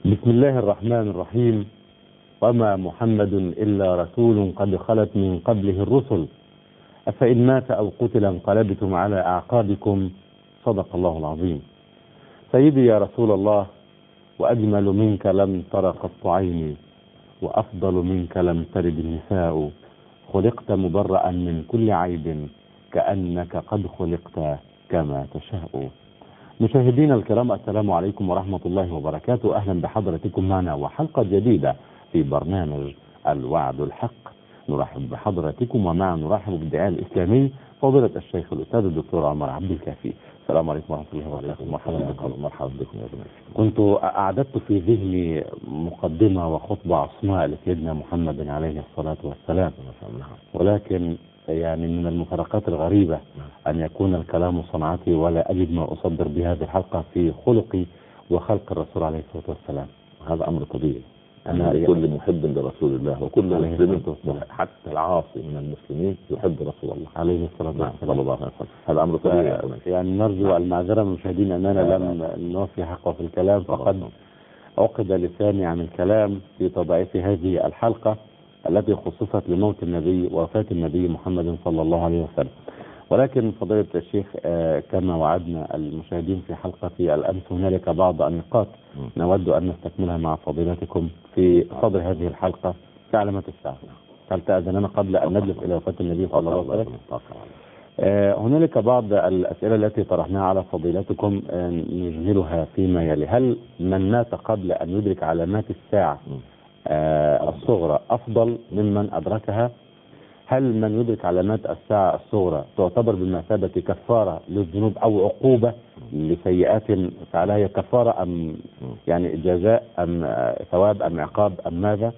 بسم الله الرحمن الرحيم. وما محمد إلا رسول قد خلت من قبله الرسل أفإن مات أو قتل انقلبتم على أعقابكم. صدق الله العظيم. سيدي يا رسول الله، وأجمل منك لم تر قط عيني، وأفضل منك لم تلد النساء، خلقت مبرأ من كل عيب، كأنك قد خلقت كما تشاء. مشاهدينا الكرام، السلام عليكم ورحمة الله وبركاته. أهلا بحضرتكم معنا وحلقة جديدة في برنامج الوعد الحق. نرحب بحضرتكم ومع نرحب بالداعية الإسلامي فضيلة الشيخ الأستاذ الدكتور عمر عبد الكافي. السلام عليكم ورحمة الله وبركاته. مرحبا بكم. مرحبا بكم يا جماعة. كنت أعددت في ذهني مقدمة وخطبة عصماء لسيدنا محمد عليه الصلاة والسلام، ولكن يعني من المفارقات الغريبة أن يكون الكلام صنعتي ولا أجد ما أصدر بهذه الحلقة في خلقي وخلق الرسول عليه الصلاة والسلام. هذا أمر طبيعي. أنا كل محب لرسول الله وكل مسلم حتى العاصي من المسلمين يحب رسول الله عليه الصلاة والسلام صلى الله عليه وسلم. هذا أمر طبيعي. يعني نرجو المعذرة من المشاهدين أننا لم نوفي حقه في الكلام، فقد عقد لساني عن الكلام في تضعيف هذه الحلقة التي خصصت لموت النبي ووفاة النبي محمد صلى الله عليه وسلم. ولكن فضيلة الشيخ، كما وعدنا المشاهدين في حلقة الأمس، هنالك بعض النقاط نود أن نستكملها مع فضيلتكم في صدر هذه الحلقة في علامات الساعة. هل تأذننا قبل أن نجلس إلى وفاة النبي صلى الله عليه وسلم؟ هنالك بعض الأسئلة التي طرحناها على فضيلتكم نجملها فيما يلي. هل من مات قبل أن يدرك علامات الساعة الصغرى أفضل ممن أدركها؟ هل من يدرك علامات الساعة الصغرى تعتبر بمثابة كفارة للذنوب أو عقوبة لسيئات فعلها، هي كفارة أم يعني جزاء أم ثواب أم عقاب أم ماذا؟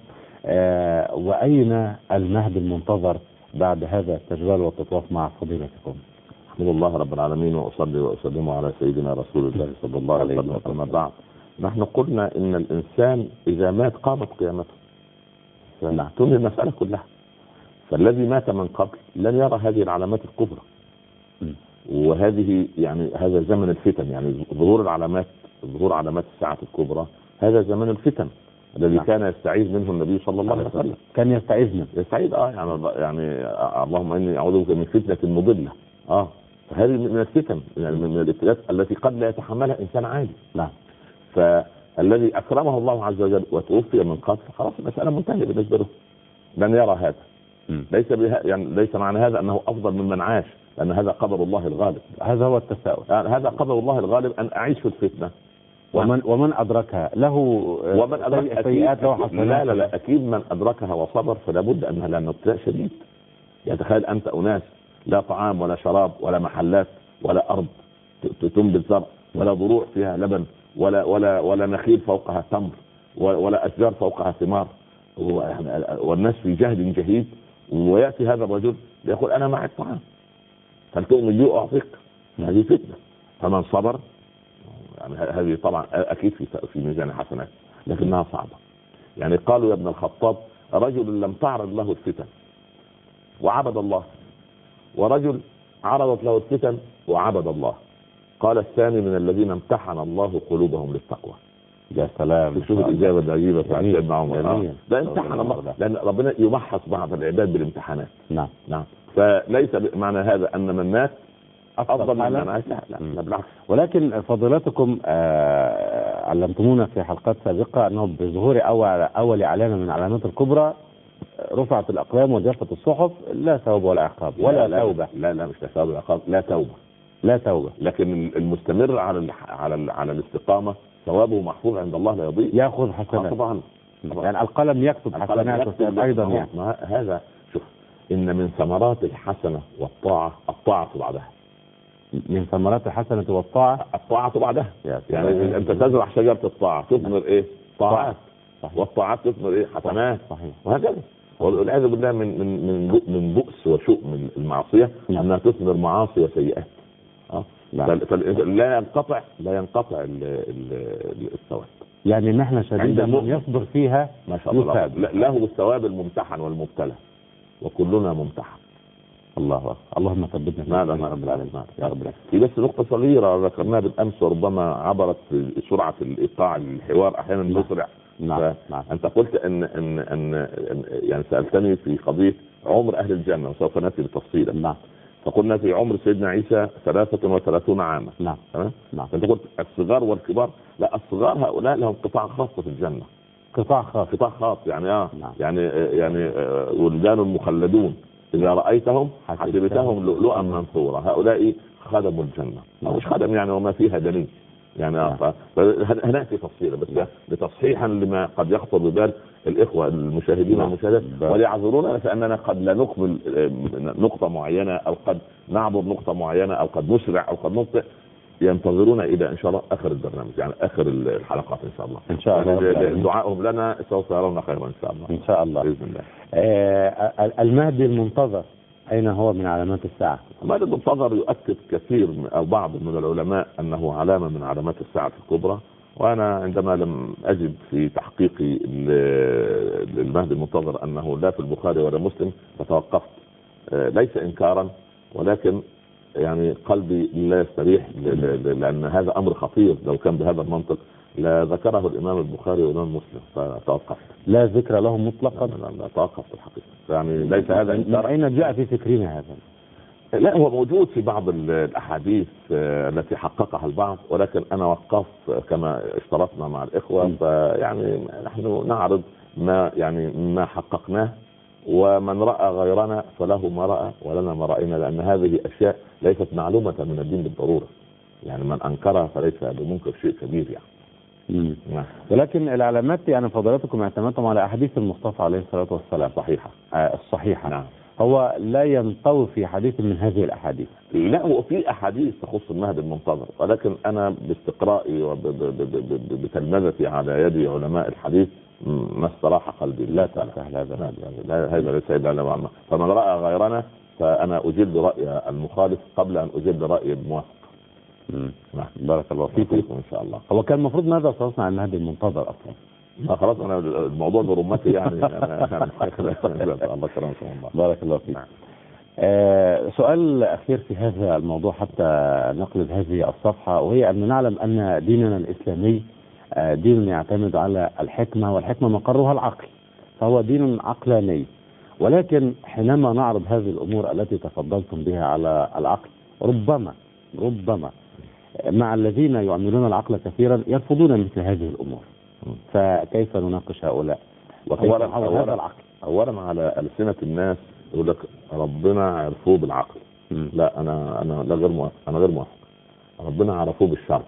وأين المهد المنتظر بعد هذا التجوال والتطواف مع فضيلتكم؟ أحمد الله رب العالمين وأصلي وأسلم على سيدنا رسول الله صلى الله عليه وسلم. بعد نحن قلنا إن الإنسان إذا مات قامت قيامته، فنعتمد المسألة كلها. فالذي مات من قبل لن يرى هذه العلامات الكبرى، وهذه يعني هذا زمن الفتن، يعني ظهور علامات الساعة الكبرى، هذا زمن الفتن الذي كان يستعيذ منه النبي صلى الله عليه وسلم. كان يستعيذ يعني اللهم إني أعوذ بك من فتنة المضلة. فهذه من الفتن، يعني من الابتلاءات التي قد لا يتحملها إنسان عادي. نعم. فالذي أكرمه الله عز وجل وتوفي من قبل، خلاص المسألة منتهية بالنسبة له، لن يرى هذا. ليس معنى هذا أنه أفضل ممن عاش، لأن هذا قدر الله الغالب. هذا هو التساؤل. هذا قدر الله الغالب أن أعيش في الفتنة. ومن أدركها له سيئات له حسنات. لا أكيد من أدركها وصبر فلا بد أنها لها ابتلاء شديد. يعني تخيل أنت أناس لا طعام ولا شراب ولا محلات ولا أرض تنبت زرع ولا ضروع فيها لبن ولا نخيل فوقها تمر ولا أشجار فوقها ثمار، والناس في جهد جهيد، ويأتي هذا الرجل يقول أنا معي الطعام فلتؤمن بي أعطيك. هذه فتنة. فمن صبر يعني هذه طبعا أكيد في ميزان حسنات، لكنها صعبة. يعني قالوا يا ابن الخطاب رجل لم تعرض له الفتن وعبد الله، ورجل عرضت له الفتن وعبد الله. قال الثاني من الذين امتحن الله قلوبهم للتقوى. يا سلام، شوف الإجابة العجيبة بتاعت سيدنا عمر. ده امتحن الله، لأن ربنا يمحص بعض العباد بالامتحانات. نعم. فليس معنى هذا أن من مات أفضل من عاش، لا بالعكس. ولكن فضيلتكم علمتمونا في حلقات سابقة أنه بظهور أول علامة من علامات الكبرى رفعت الأقلام وجفت الصحف، لا ثواب ولا عقاب ولا توبة. لا مش ثواب ولا عقاب، لا توبة. لكن المستمر على الاستقامة ثوابه محفوظ عند الله لا يضيع، يأخذ حسنات. طبعا. يعني القلم يكتب حسنات أيضا. يعني هذا شوف، إن من ثمرات الحسنة والطاعة الطاعة بعدها. من ثمرات الحسنة والطاعة الطاعة بعدها. يعني أنت تزرع شجرة الطاعة تثمر إيه؟ طاعات. والطاعات تثمر إيه؟ حسنات. صحيح. وهكذا. والعياذ بالله من بؤس وشؤم المعصية أنها تثمر معاصي وسيئات. لا ينقطع الثواب. يعني نحن شديدا من يصبر فيها ما شاء الله له الثواب الممتحن والمبتلى، وكلنا ممتحن. الله أكبر. اللهم ثبتنا نعم يا رب العالمين. يا رب العالمين. في بس نقطة صغيرة ذكرناها بالأمس وربما عبرت سرعة الإيقاع الحوار أحيانا يسرع. نعم. أنت قلت أن يعني سألتني في قضية عمر أهل الجنة وسوف نأتي بتفصيلا. نعم. فقلنا في عمر سيدنا عيسى 33 عاما. نعم. نعم. أنت قلت الصغار والكبار، لا، الصغار هؤلاء لهم قطاع خاص في الجنة. قطاع خاص يعني نعم. يعني ولدان مخلدون إذا رأيتهم حسبتهم لؤلؤا منثورا، هؤلاء خدموا الجنة. أو مش خدم يعني وما فيها دليل يعني. هنأتي تفصيلا بس لتصحيحا لما قد يخطر ببال الإخوة المشاهدين والمشاهدات، وليعذرونا فأننا قد لا نكمل نقطة معينة، أو قد نعبر نقطة معينة، أو قد نسرع، أو قد نبطئ. ينتظرونا إلى إن شاء الله آخر البرنامج، يعني آخر الحلقات إن شاء الله. إن شاء الله. يعني دعائهم لنا سوف يرون خيرا إن شاء الله. إن شاء الله بإذن الله. المهدي المنتظر أين هو من علامات الساعة؟ المهدي المنتظر يؤكد كثير أو بعض من العلماء أنه علامة من علامات الساعة الكبرى، وأنا عندما لم أجد في تحقيقي للمهدي المنتظر أنه لا في البخاري ولا مسلم فتوقفت، ليس إنكارا، ولكن يعني قلبي لا يستريح، لأن هذا أمر خطير. لو كان بهذا المنطق لا ذكره الإمام البخاري والإمام مسلم، فتوقفت. لا ذكر له مطلقا؟ لا توقفت الحقيقة. يعني ليس هذا من أين جاء في فكرنا هذا؟ لا، هو موجود في بعض الأحاديث التي حققها البعض، ولكن أنا وقفت كما اشترطنا مع الإخوة. فيعني نحن نعرض ما حققناه، ومن رأى غيرنا فله ما رأى ولنا ما رأينا، لأن هذه أشياء ليست معلومة من الدين بالضرورة. يعني من أنكرها فليس بمنكر شيء كبير يعني. ولكن العلامات يعني فضيلتكم اعتمدتم على أحاديث المصطفى عليه الصلاة والسلام الصحيحة. نعم. هو لا ينطوي في حديث من هذه الأحاديث. لا، هو في أحاديث تخص المهدي المنتظر، ولكن أنا باستقرائي وبتلمذتي على يد علماء الحديث ما استراح قلبي. لا تسهل هذا. هذا ليس إلا فمن رأى غيرنا فأنا أجد رأي المخالف قبل أن أجد رأي الموافق. بارك الله فيكم إن شاء الله. هو كان المفروض ماذا صنعنا عن المهدي المنتظر أصلا؟ خلاص، أنا الموضوع برمتي يعني. الله كرمكم الله. بارك الله فيك. سؤال أخير في هذا الموضوع حتى نقلب هذه الصفحة، وهي أن نعلم أن ديننا الإسلامي دين يعتمد على الحكمة، والحكمة مقرها العقل، فهو دين عقلاني. ولكن حينما نعرض هذه الأمور التي تفضلتم بها على العقل، ربما مع الذين يعملون العقل كثيرا يرفضون مثل هذه الأمور. فكيف نناقش هؤلاء؟ وكيف نعوض هذا العقل؟ أولا على ألسنة الناس يقول لك ربنا عرفوه بالعقل. لا، أنا غير موافق. ربنا عرفوه بالشرع.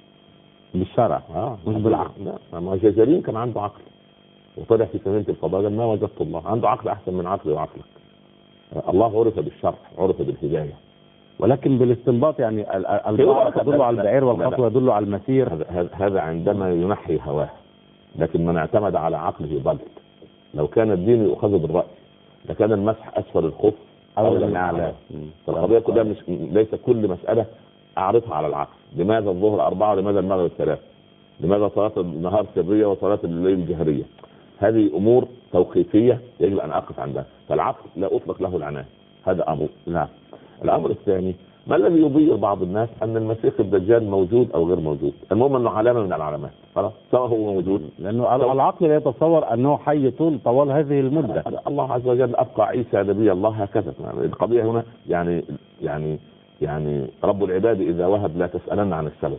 مش بالعقل. لا، ما جزرين كان عنده عقل وطلع في سفينة الفضاء ما وجدت الله عنده عقل أحسن من عقلي وعقلك. الله عرف بالشرع، عرف بالهداية. ولكن بالاستنباط يعني البعض يدل على البعير والخطوة يدل على المسير. هذا عندما ينحي هواه، لكن من اعتمد على عقله ضل. لو كان الدين يؤخذ بالرأي لكان المسح أسفل الخف أولى من أعلاه. فالقضية كلها ليس كل مسألة أعرضها على العقل. لماذا الظهر 4 ولماذا المغرب 3؟ لماذا صلاة النهار سرية وصلاة الليل جهرية؟ هذه أمور توقيفية يجب أن أقف عندها، فالعقل لا أطلق له العنان. هذا أمر. نعم. الأمر الثاني، ما الذي يضير بعض الناس أن المسيح الدجال موجود أو غير موجود؟ المهم أنه علامة من العلامات، خلاص سواء هو موجود، لأنه العقل لا يتصور أنه حي طوال هذه المدة. الله عز وجل أبقى عيسى نبي الله هكذا. القضية هنا يعني رب العباد إذا وهب لا تسألن عن السبب.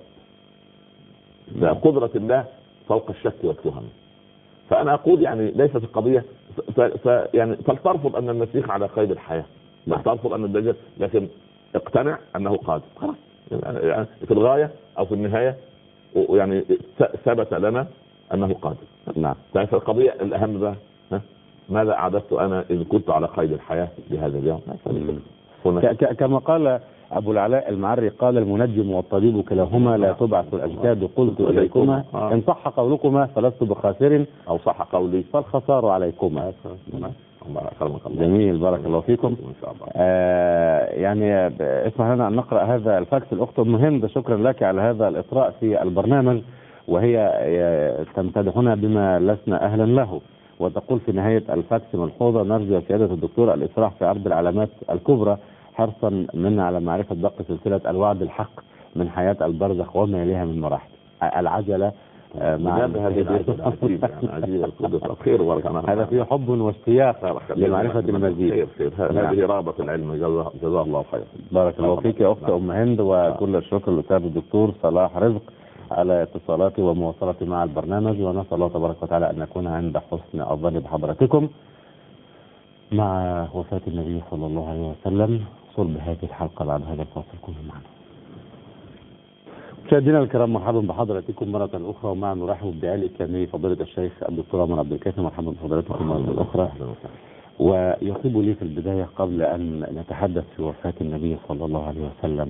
قدرة الله فوق الشك والتهم. فأنا أقول يعني ليست القضية يعني فلترفض أن المسيح على قيد الحياة، لا ترفض أن الدجال، لكن اقتنع أنه قادر. خلاص يعني في الغاية أو في النهاية يعني ثبت لنا أنه قادر. نعم. فالقضية الأهم بقى ماذا أعددت أنا إذ كنت على قيد الحياة بهذا اليوم؟ كما قال أبو العلاء المعري قال المنجم والطبيب كلاهما لا تبعث الأجساد قلت إليكما إن صح قولكما فلست بخاسر أو صح قولي فالخسار عليكما. الله أكرمك الله. جميل، بارك الله فيكم. إن شاء الله. يعني اسمح لنا أن نقرأ هذا الفاكس. الأخت مهم، شكرا لك على هذا الإطراء في البرنامج، وهي تمتدحنا بما لسنا أهلا له، وتقول في نهاية الفاكس ملحوظة: نرجو يا سيادة الدكتور الإسراع في عرض العلامات الكبرى حرصا منا على معرفة دقة سلسلة الوعد الحق من حياة البرزخ وما يليها من مراحل. العجلة مع هذه عجيبة خير وبركة. هذا فيه حب واشتياق لمعرفة المزيد. هذه رابط العلم، جزاه الله خير. بارك الله فيك يا أخت أم هند، وكل الشكر للأستاذ الدكتور صلاح رزق على اتصالاتي ومواصلتي مع البرنامج، ونسأل الله تبارك وتعالى أن نكون عند حسن الظن بحضرتكم. مع وفاة النبي صلى الله عليه وسلم صلب هذه الحلقة بعد هذا الفاصل. كونوا معنا. مشاهدينا الكرام، مرحبا بحضراتكم مرة أخرى، ومع نرحب بعلي الكاملي فضيلة الشيخ الدكتور عمر عبد الكافي. مرحبا بحضراتكم مرة أخرى. ويطيب لي في البداية قبل أن نتحدث في وفاة النبي صلى الله عليه وسلم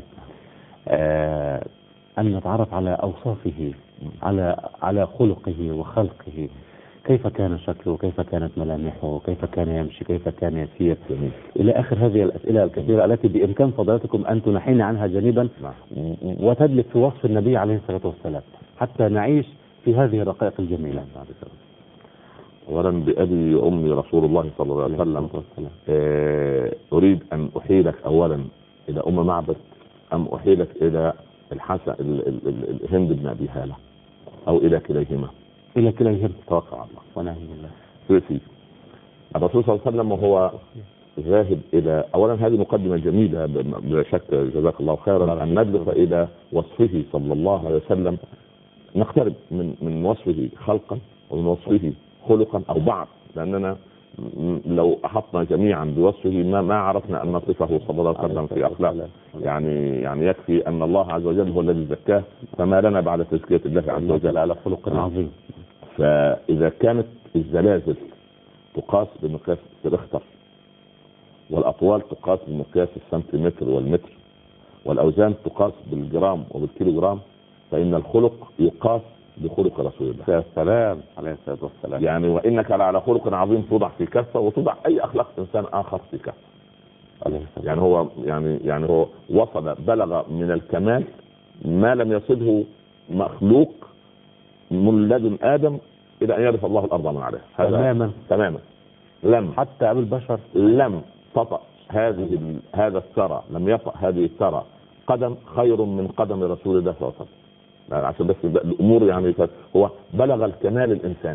أن نتعرف على أوصافه، على خلقه وخلقه. كيف كان شكله، كيف كانت ملامحه، كيف كان يمشي، كيف كان يسير، إلى آخر هذه الأسئلة الكثيرة التي بإمكان فضلاتكم أن تنحين عنها جانبا وتدلك في وصف النبي عليه الصلاة والسلام حتى نعيش في هذه الرقائق الجميلة. أولا بأبي وأمي رسول الله صلى الله عليه وسلم، أريد أن أحيلك أولا إلى أم معبد، أم أحيلك إلى الحسن الهند بن أبي هالة، أو إلى كليهما؟ إلى كليهما. توقع الله ونعم بالله. الرسول صلى الله عليه وسلم وهو ذاهب إلى، أولا هذه مقدمة جميلة بلا شك، جزاك الله خيرا، أن ندلف إلى وصفه صلى الله عليه وسلم، نقترب من وصفه خلقا ومن وصفه خلقا أو بعض، لأننا لو أحطنا جميعا بوصفه ما عرفنا أن نصفه صلى الله عليه وسلم في أخلاق. يعني يكفي أن الله عز وجل هو الذي زكاه، فما لنا بعد تزكية الله عز وجل على خلق عظيم. فإذا كانت الزلازل تقاس بمقياس الريختر، والأطوال تقاس بمقياس السنتيمتر والمتر، والأوزان تقاس بالجرام وبالكيلوغرام، فإن الخلق يقاس بخلق رسول الله. يا سلام عليه الصلاة والسلام. يعني وإنك لعلى خلق عظيم، توضع في كفة وتوضع أي أخلاق إنسان آخر في كفة. يعني هو يعني هو وصل، بلغ من الكمال ما لم يصله مخلوق من لدن آدم إلى أن يرث الله الأرض من عليها. تماما. لم حتى أبو البشر لم تطأ هذا الثرى، لم يطأ هذه الثرى قدم خير من قدم رسول الله صلى الله عليه وسلم. عشان بس الامور يعني هو بلغ الكمال الانساني.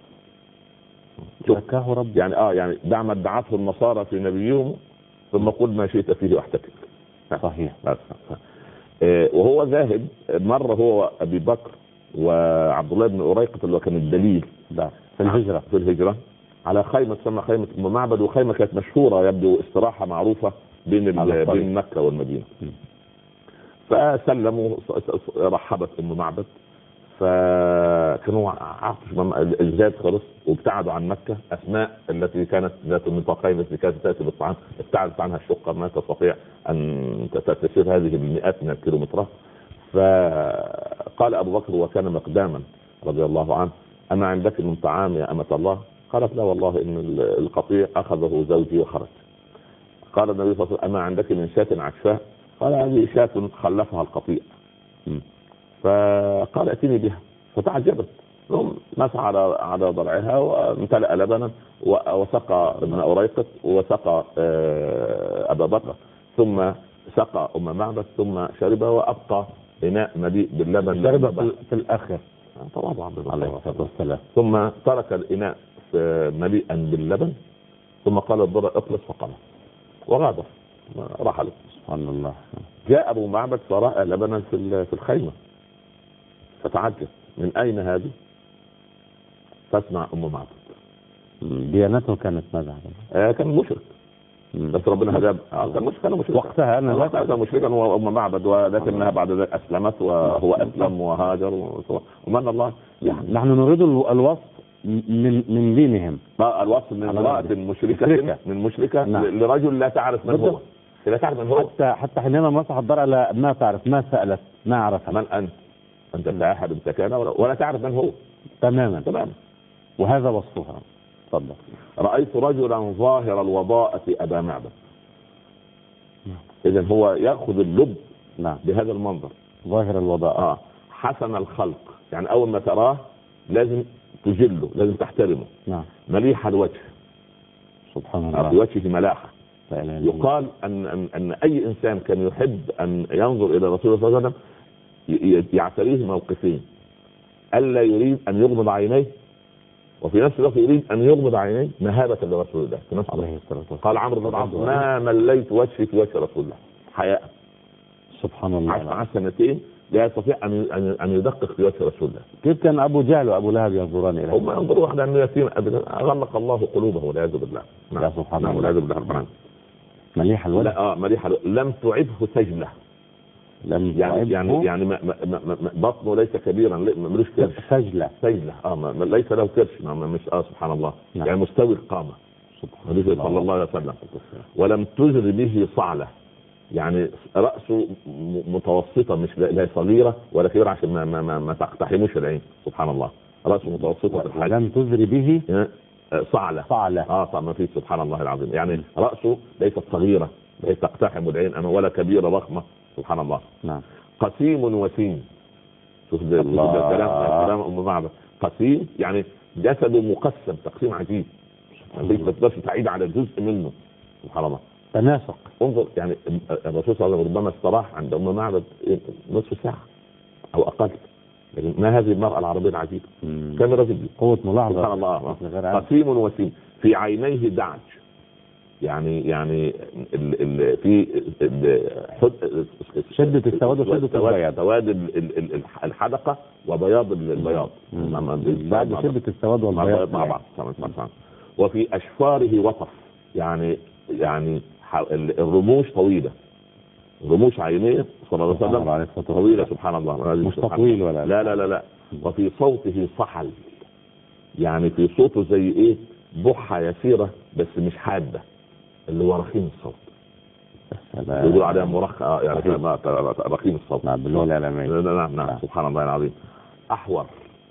زكاه رب. يعني دع ما ادعته النصارى في نبيهم، ثم قل ما شئت فيه واحتكك. صحيح. وهو ذاهب مره هو ابي بكر وعبد الله بن أريقة اللي كان الدليل في الهجره على خيمه تسمى خيمه ام معبد، وخيمه كانت مشهوره يبدو استراحه معروفه بين مكه والمدينه. فسلموا، رحبت ام معبد، فكانوا عارفوا الزاد خلص وابتعدوا عن مكه. اسماء التي كانت ذات النطاقين التي كانت تاتي بالطعام ابتعدت عنها الشقه، ما تستطيع ان تسير هذه المئات من الكيلومترات. فقال ابو بكر وكان مقداما رضي الله عنه: اما عندك من طعام يا امه الله؟ قالت: لا والله ان القطيع اخذه زوجي وخرج. قال النبي صلى الله عليه وسلم: اما عندك من شاة عشفاء؟ قال: هذه شاة خلفها القطيع. فقال: اتني بها. فتعجبت، مسح على ضرعها وامتلأ لبنا وسقى ابن أريقط وسقى ابا بكر، ثم سقى ام معبد، ثم شرب وابقى اناء مليء باللبن. شرب في الاخر طبعا عليه الصلاه والسلام. ثم ترك الاناء مليئا باللبن، ثم قال الضرع: اطلس، فقال وغادر رحل. سبحان الله. جاء ابو معبد فراى لبنا في الخيمه، فتعجب: من اين هذه؟ فاسمع ام معبد. ديانته كانت ماذا؟ كان مشرك، بس ربنا هداه. كان مشرك وقتها. انا كان مشركا وام معبد، ولكنها بعد ذلك اسلمت وهو اسلم وهاجر ومن الله. يعني نحن نريد الوصف من دينهم، الوصف من امرأة مشركة نعم. لرجل لا تعرف من هو، لا تعرف من هو. حتى حينما مسح الضرع ما تعرف، ما سألت، ما عرفت من انت لا احد سكانه ولا تعرف من هو. تماما. وهذا وصفها. تفضل. رأيت رجلا ظاهر الوضاءة أبا معبد. إذن هو يأخذ اللب بهذا المنظر، ظاهر الوضاءة، حسن الخلق. يعني أول ما تراه لازم تجله، لازم تحترمه. نعم. مليح الوجه، سبحان الله. في وجهه ملاحة. لا إله إلا الله. يقال أن أي إنسان كان يحب أن ينظر إلى رسول الله صلى الله عليه وسلم يعتريه موقفين: ألا يريد أن يغمض عينيه، وفي نفس الوقت يريد أن يغمض عينيه مهابة لرسول الله في نفس الوقت. قال عمرو بن العاص: ما مليت وجهي في وجه رسول الله حياء. سبحان الله. عاش سنتين لا يستطيع أن يدقق في وجه رسول الله. كيف كان أبو جهل وأبو لهب ينظران إليه؟ هم ينظروا على أنه يتيم أبدا، غلق الله قلوبه والعياذ بالله. يا سبحان الله. والعياذ بالله. مليح الوجه. لا مليح لم تعبه سجلة. لم يعني بطنه ليس كبيرا، ملوش كرش. سجلة. ليس له كرش. مش سبحان الله. نعم. يعني مستوي القامة صلى الله عليه وسلم. ولم تجر به صعلة، يعني رأسه متوسطة، مش لا صغيرة ولا كبيرة عشان ما تقتحموش العين. سبحان الله. رأسه متوسطة الحجم. ولم تجر به صعلة. ما فيه. سبحان الله العظيم. يعني رأسه ليست صغيرة لا تقتحم العين ولا كبيرة ضخمة. سبحان الله. نعم. قسيم وسيم. شوف ده كلام ام معبد. قسيم يعني جسده مقسم تقسيم عجيب، ما تقدرش تعيد على جزء منه. سبحان الله. تناسق. انظر يعني الرسول صلى الله عليه وسلم ربما استراح عند ام معبد نصف ساعة او اقل. لكن ما هذه المرأة العربية العجيبة؟ كم رجل قوة ملاحظة. سبحان الله. قسيم وسيم في عينيه دعج، يعني في شدة السواد وشدة البياض. سواد الحدقة وبياض البياض. بعد شدة السواد والبياض مع بعض. وفي أشفاره وطف، يعني الرموش طويلة، رموش عينيه صلى الله عليه وسلم طويلة. سبحان الله. مش طويل ولا لا. وفي صوته صحل، يعني في صوته زي ايه، بحة يسيرة بس مش حادة، اللي هو رخيم الصوت. يقول عليها مرخى يعني رخيم الصوت. نعم باللغة العالمية. نعم. سبحان الله العظيم. أحور،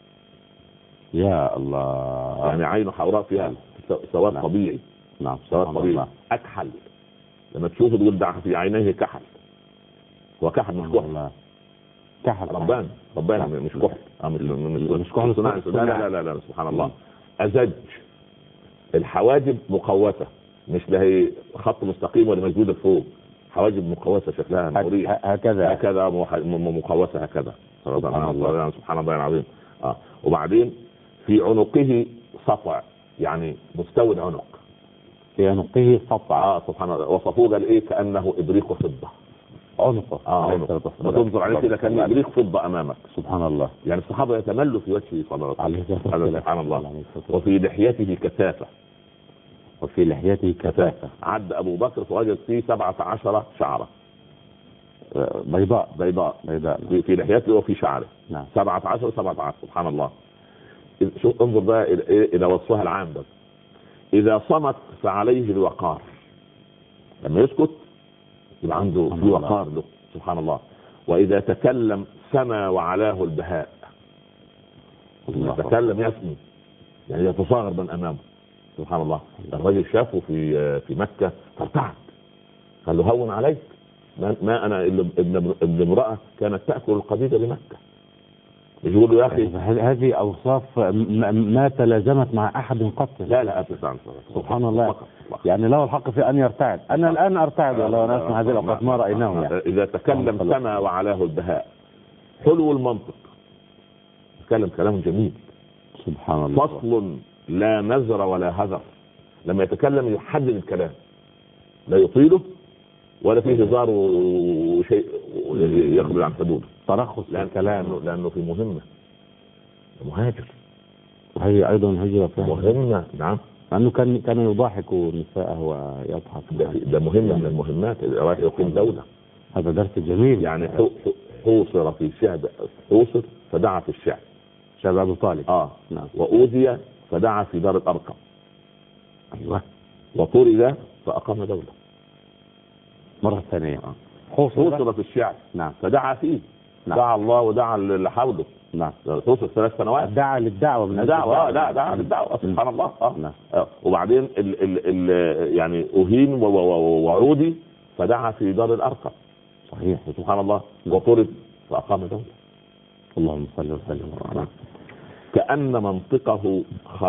يا الله، يعني عينه حوراء فيها سواد طبيعي. نعم. سواد طبيعي. أكحل، لما تشوفه تقول دع في عينيه كحل، وكحل مش كحل. كحل ربان مش كحل. مش كحل صناعي. لا سبحان الله. أزج، الحواجب مقوسة، مش ده هي خط مستقيم ولا مجدودة فوق، حواجب مقوسة شكلها مريح هكذا مقوسة هكذا. سبحان الله العظيم. وبعدين في عنقه سطع، يعني مستوي العنق، في عنقه سطع. سبحان الله. وصفوه قال ايه؟ كأنه إبريق فضة. عنقه تنظر عليه كده كأنه إبريق فضة أمامك. سبحان الله. يعني الصحابة يتملوا في وجهه صلى الله عليه وسلم. سبحان الله. وفي لحيته كثافة. عد أبو بكر فوجد فيه 17 شعرة بيضاء في لحيته وفي شعره. نعم. 17 سبحان الله. شوف انظر بقى إلى وصفها العام ده. إذا صمت فعليه الوقار، لما يسكت يبقى عنده في وقار له. سبحان الله. وإذا تكلم سما وعلاه البهاء. يتكلم يسمي، يعني يتصاغر من أمامه. سبحان الله. الرجل شافه في مكة فارتعد، قال له هون عليك، ما أنا ابن امرأة كانت تأكل القديدة بمكة. يقول له يا أخي هذه أوصاف ما تلازمت مع أحد قط. لا سبحان الله. يعني له الحق في أن يرتعد. أنا الآن أرتعد والله وأنا أسمع هذه الأوقات ما رأيناه. يعني إذا تكلم سما وعلاه البهاء. حلو المنطق، يتكلم كلام جميل. سبحان الله. فصل لا نزر ولا هذر، لما يتكلم يحدد الكلام، لا يطيله ولا فيه هزار وشيء يخرج عن حدوده. ترخص الكلام لأنه في مهمة، مهاجر، وهي أيضا هجرة مهمة. نعم. لأنه كان يضاحك نساءه ويضحك. ده مهمة من المهمات، رايح يقيم دولة. هذا درس جميل. يعني حوصر في شعب، حوصر فدعا في الشعب، شعب أبو طالب. نعم. وأوذي فدعا في دار الأرقم. أيوة. وطرد فأقام دولة مرة ثانية. حوصر في الشعب. نعم. فدعا فيه. نعم. دعا الله ودعا اللي حوله. نعم. حوصر 3 سنوات. دعا للدعوة من الدعوة. دعا للدعوة. سبحان الله. نعم. وبعدين يعني أهين وعودي فدعا في دار الأرقم. صحيح. سبحان الله. وطرد فأقام دولة. اللهم صل وسلم. كأن منطقه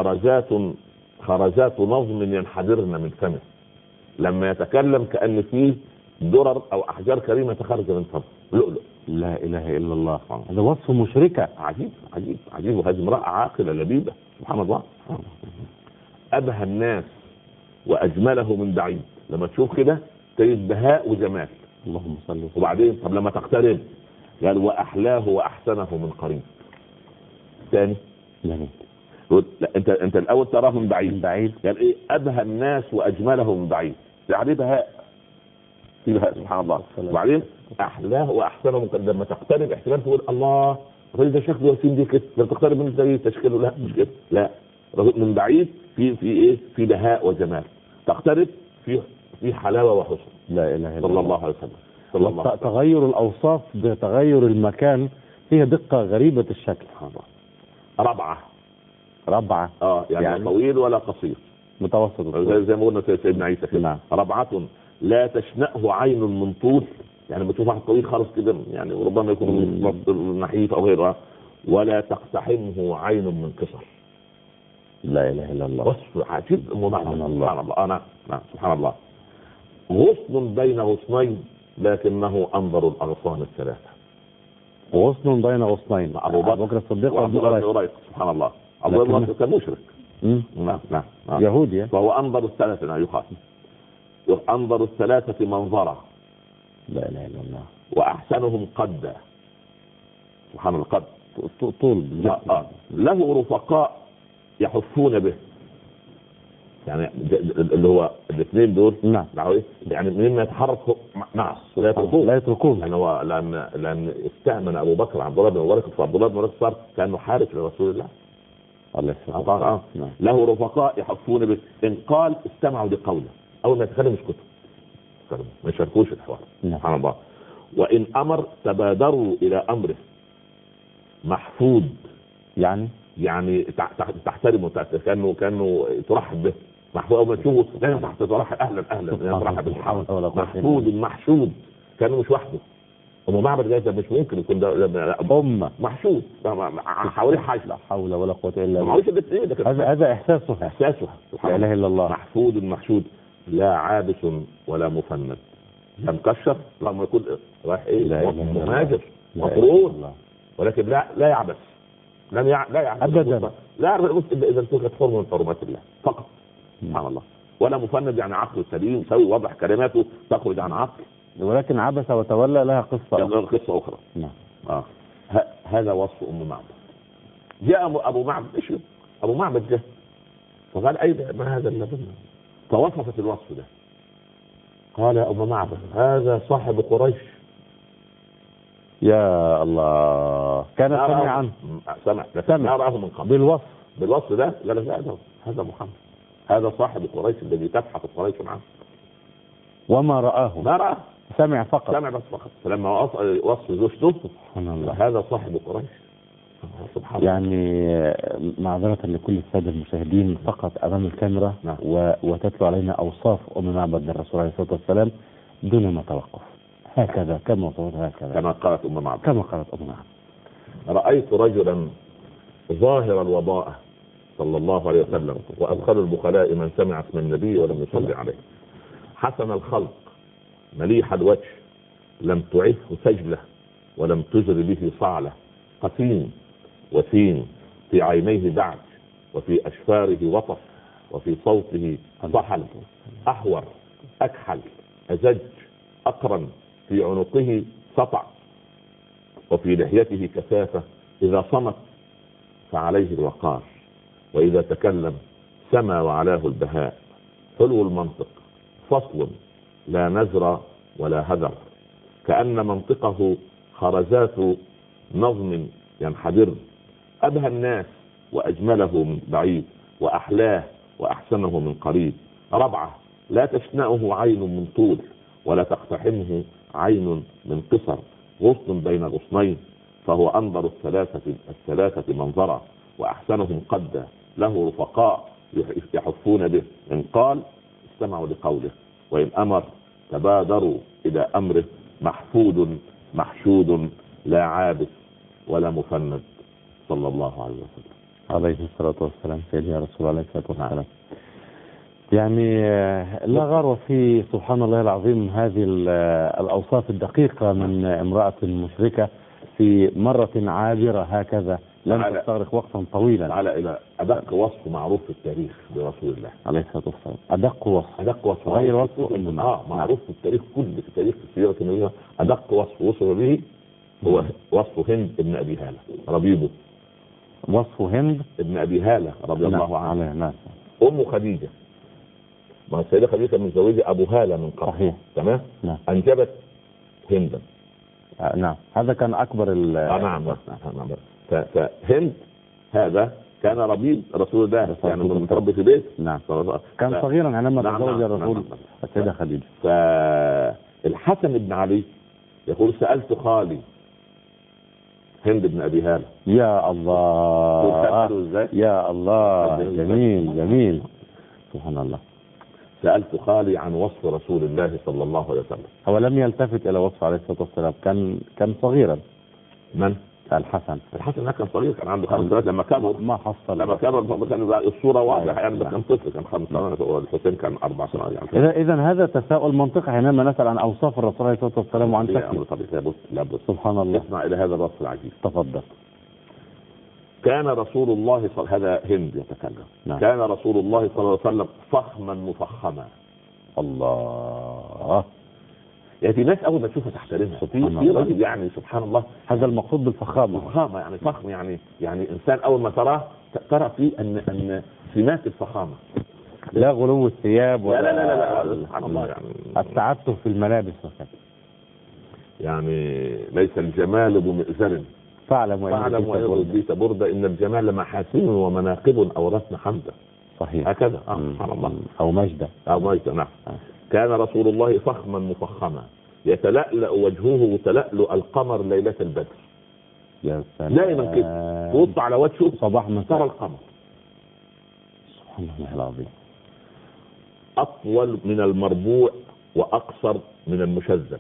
خرزات نظم ينحدرن من فمه. لما يتكلم كأن فيه درر أو أحجار كريمة تخرج من فمه، لؤلؤ. لا إله إلا الله. هذا وصف مشركة. عجيب عجيب عجيب. وهذه امرأة عاقلة لبيبة، سبحان الله. أبهى الناس وأجمله من بعيد. لما تشوف كده تجد بهاء وجمال. اللهم صل وسلم. وبعدين طب لما تقترب قال وأحلاه وأحسنه من قريب. ثاني يعني لا، انت الاول تراه من بعيد. من بعيد قال ايه؟ ابهى الناس واجمله من بعيد. يعني بهاء، في بهاء سبحان الله. وبعدين احلاه واحسنه من قريب. لما تقترب احتمال تقول الله الراجل ده شكله ياسين دي كده، لما تقترب من زي تشكيله لا مش كده، لا من بعيد في ايه؟ في بهاء وجمال. تقترب في حلاوه وحسن. لا اله الا صلى الله عليه وسلم. صلى الله عليه وسلم. تغير الاوصاف بتغير المكان فيها دقه غريبه الشكل. ربعه يعني طويل ولا قصير، متوسط زي ما قلنا سيدنا عيسى كده. نعم. ربعه لا تشنأه عين من طول، يعني بتشوف واحد طويل خالص كده، يعني وربما يكون نحيف او غيره. ولا تقتحمه عين من قصر. لا اله الا الله. وصف عجيب. سبحان الله. نعم سبحان الله. غصن بين غصنين لكنه انظر الاغصان الثلاثه. غصن بين غصنين. ابو بكر الصديق وابو هريره. سبحان الله. ابو بكر كان مشرك. نعم يهودي. فهو انظر الثلاثه يقال. انظر الثلاثه منظرا. لا اله الا الله. واحسنهم قدا. سبحان القد. طول. له رفقاء يحفون به. يعني اللي هو الاثنين دول. نعم. يعني مما يتحرك نعس لا يتركوه. يعني هو لان استأمن ابو بكر عبد الله بن مبارك، فعبد الله بن مبارك صار كانه حارس لرسول الله. الله يسلمك. له رفقاء يحفون به. ان قال استمعوا لقوله، اول ما يتكلم يسكتوا، ما يشاركوش الحوار. سبحان الله. وان امر تبادروا الى امره. محفوظ يعني تحترمه، كانه ترحب به. محفوظ اول ما تشوفه لازم تحت ترحب اهلا ترحب بالحمد. محفوظ محشود، كانه مش وحده. معبد جاي ده مش ممكن يكون ده أمة محشود حواليه حاجه. لا حول ولا قوه الا بالله. هذا احساسه. لا اله الا الله. محفوظ محشود، لا عابس ولا مفند. لا مكشر رغم يكون رايح مهاجر مطرود، ولكن لا يعبس. لا يعبس ابدا. لا يعبس اذا انتهت حرمه من حرمات الله فقط. سبحان الله. ولا مفند يعني عقله سليم سوي واضح، كلماته تخرج عن عقل. ولكن عبس وتولى لها قصة أخرى. نعم. هذا وصف أم معبد. جاء أبو معبد. إيش أبو معبد جاء فقال أين ما هذا اللبن؟ فوصفت الوصف ده. قال يا أم معبد هذا صاحب قريش. يا الله. كان سمع عنه. سمع رآه من قبل. بالوصف ده قال لا هذا محمد، هذا صاحب قريش الذي تبحث قريش عنه. وما رآه. ما رآه. سمع فقط. فلما وصف زوجته سبحان الله هذا صاحب قريش. سبحان يعني معذرة لكل السادة المشاهدين فقط أمام الكاميرا. نعم. وتتلو علينا أوصاف أم معبد الرسول عليه الصلاة والسلام دون ما توقف. هكذا كما وصفتها هكذا كما قالت أم معبد. رأيت رجلا ظاهر الوضاء صلى الله عليه وسلم، وأدخل البخلاء من سمع اسم النبي ولم يصلي عليه. حسن الخلق مليح الوجه، لم تعفه سجله ولم تجر به صعله. قسيم وسيم، في عينيه دعج وفي أشفاره وطف وفي صوته صحل. أحور أكحل أزج أقرن، في عنقه سطع وفي لحيته كثافة. إذا صمت فعليه الوقار، وإذا تكلم سما وعلاه البهاء. حلو المنطق فصل لا نزر ولا هذر، كأن منطقه خرزات نظم ينحدر. أبهى الناس وأجمله من بعيد، وأحلاه وأحسنه من قريب. ربعة لا تشنأه عين من طول، ولا تقتحمه عين من قصر. غصن بين غصنين، فهو أنظر الثلاثة منظرا، وأحسنهم قدا. له رفقاء يحفون به. إن قال استمعوا لقوله، وإن أمر تبادروا إلى أمره. محفوظ محشود، لا عابس ولا مفند، صلى الله عليه وسلم. عليه الصلاة والسلام. سيدي يا رسول الله عليه الصلاة والسلام. يعني لا غرو في سبحان الله العظيم هذه الأوصاف الدقيقة من امرأة مشركة في مرة عابرة هكذا لم تستغرق وقتا طويلا. تعالى إلى أدق وصف معروف في التاريخ لرسول الله عليه الصلاة والسلام. أدق وصف غير وصف معروف في التاريخ كله، في تاريخ السيرة النبوية. أدق وصف وصف به هو وصف هند ابن أبي هالة ربيبه. وصف هند ابن أبي هالة رضي الله عنه. نعم. أم خديجة، ما السيدة خديجة متزوجة أبو هالة من قبل. صحيح. تمام. نعم. أنجبت هندا. نعم. هذا كان أكبر نعم. فهند هذا كان ربيب رسول الله، يعني متربي في بيت. نعم. كان صغيرا عندما تزوج الرسول السيدة خديجة. فالحسن بن علي يقول سألت خالي هند بن أبي هالة. يا الله يا الله، جميل جميل سبحان الله. سألت خالي عن وصف رسول الله صلى الله عليه وسلم. هو لم يلتفت إلى وصف عليه الصلاة والسلام، كان صغيرا. من؟ الحسن كان صغير، كان عنده 5 سنوات لما كبر. ما حصل لما كبر كان الصورة واضحة، يعني كان طفل، كان 5 سنوات والحسين كان 4 سنوات يعني. إذا هذا تساؤل منطقي حينما نسأل عن أوصاف الرسول عليه الصلاة والسلام وعن شكله. لابد سبحان الله. اسمع إلى هذا الوصف العجيب. تفضل. كان رسول الله هذا هند يتكلم. نعم. كان رسول الله صلى الله عليه وسلم فخما مفخما. الله. يعني في ناس اول ما تشوفها تحترمها، في راجل يعني سبحان الله. هذا المقصود بالفخامه. يعني فخم، يعني انسان اول ما ترى فيه ان سمات الفخامه. لا غلو الثياب ولا لا سبحان الله، يعني التعتف في الملابس وكذا. يعني ليس الجمال بمئزر فاعلم وإن بيت بردة إن الجمال محاسن ومناقب أورثنا حمدا. صحيح. هكذا سبحان الله. أو مجدا. نعم. كان رسول الله فخما مفخما يتلألأ وجهه تلألؤ القمر ليلة البدر. يا سلام. دائما كده تبص على وجهه صباح مساء ترى القمر. سبحان الله العظيم. أطول من المربوع وأقصر من المشذب.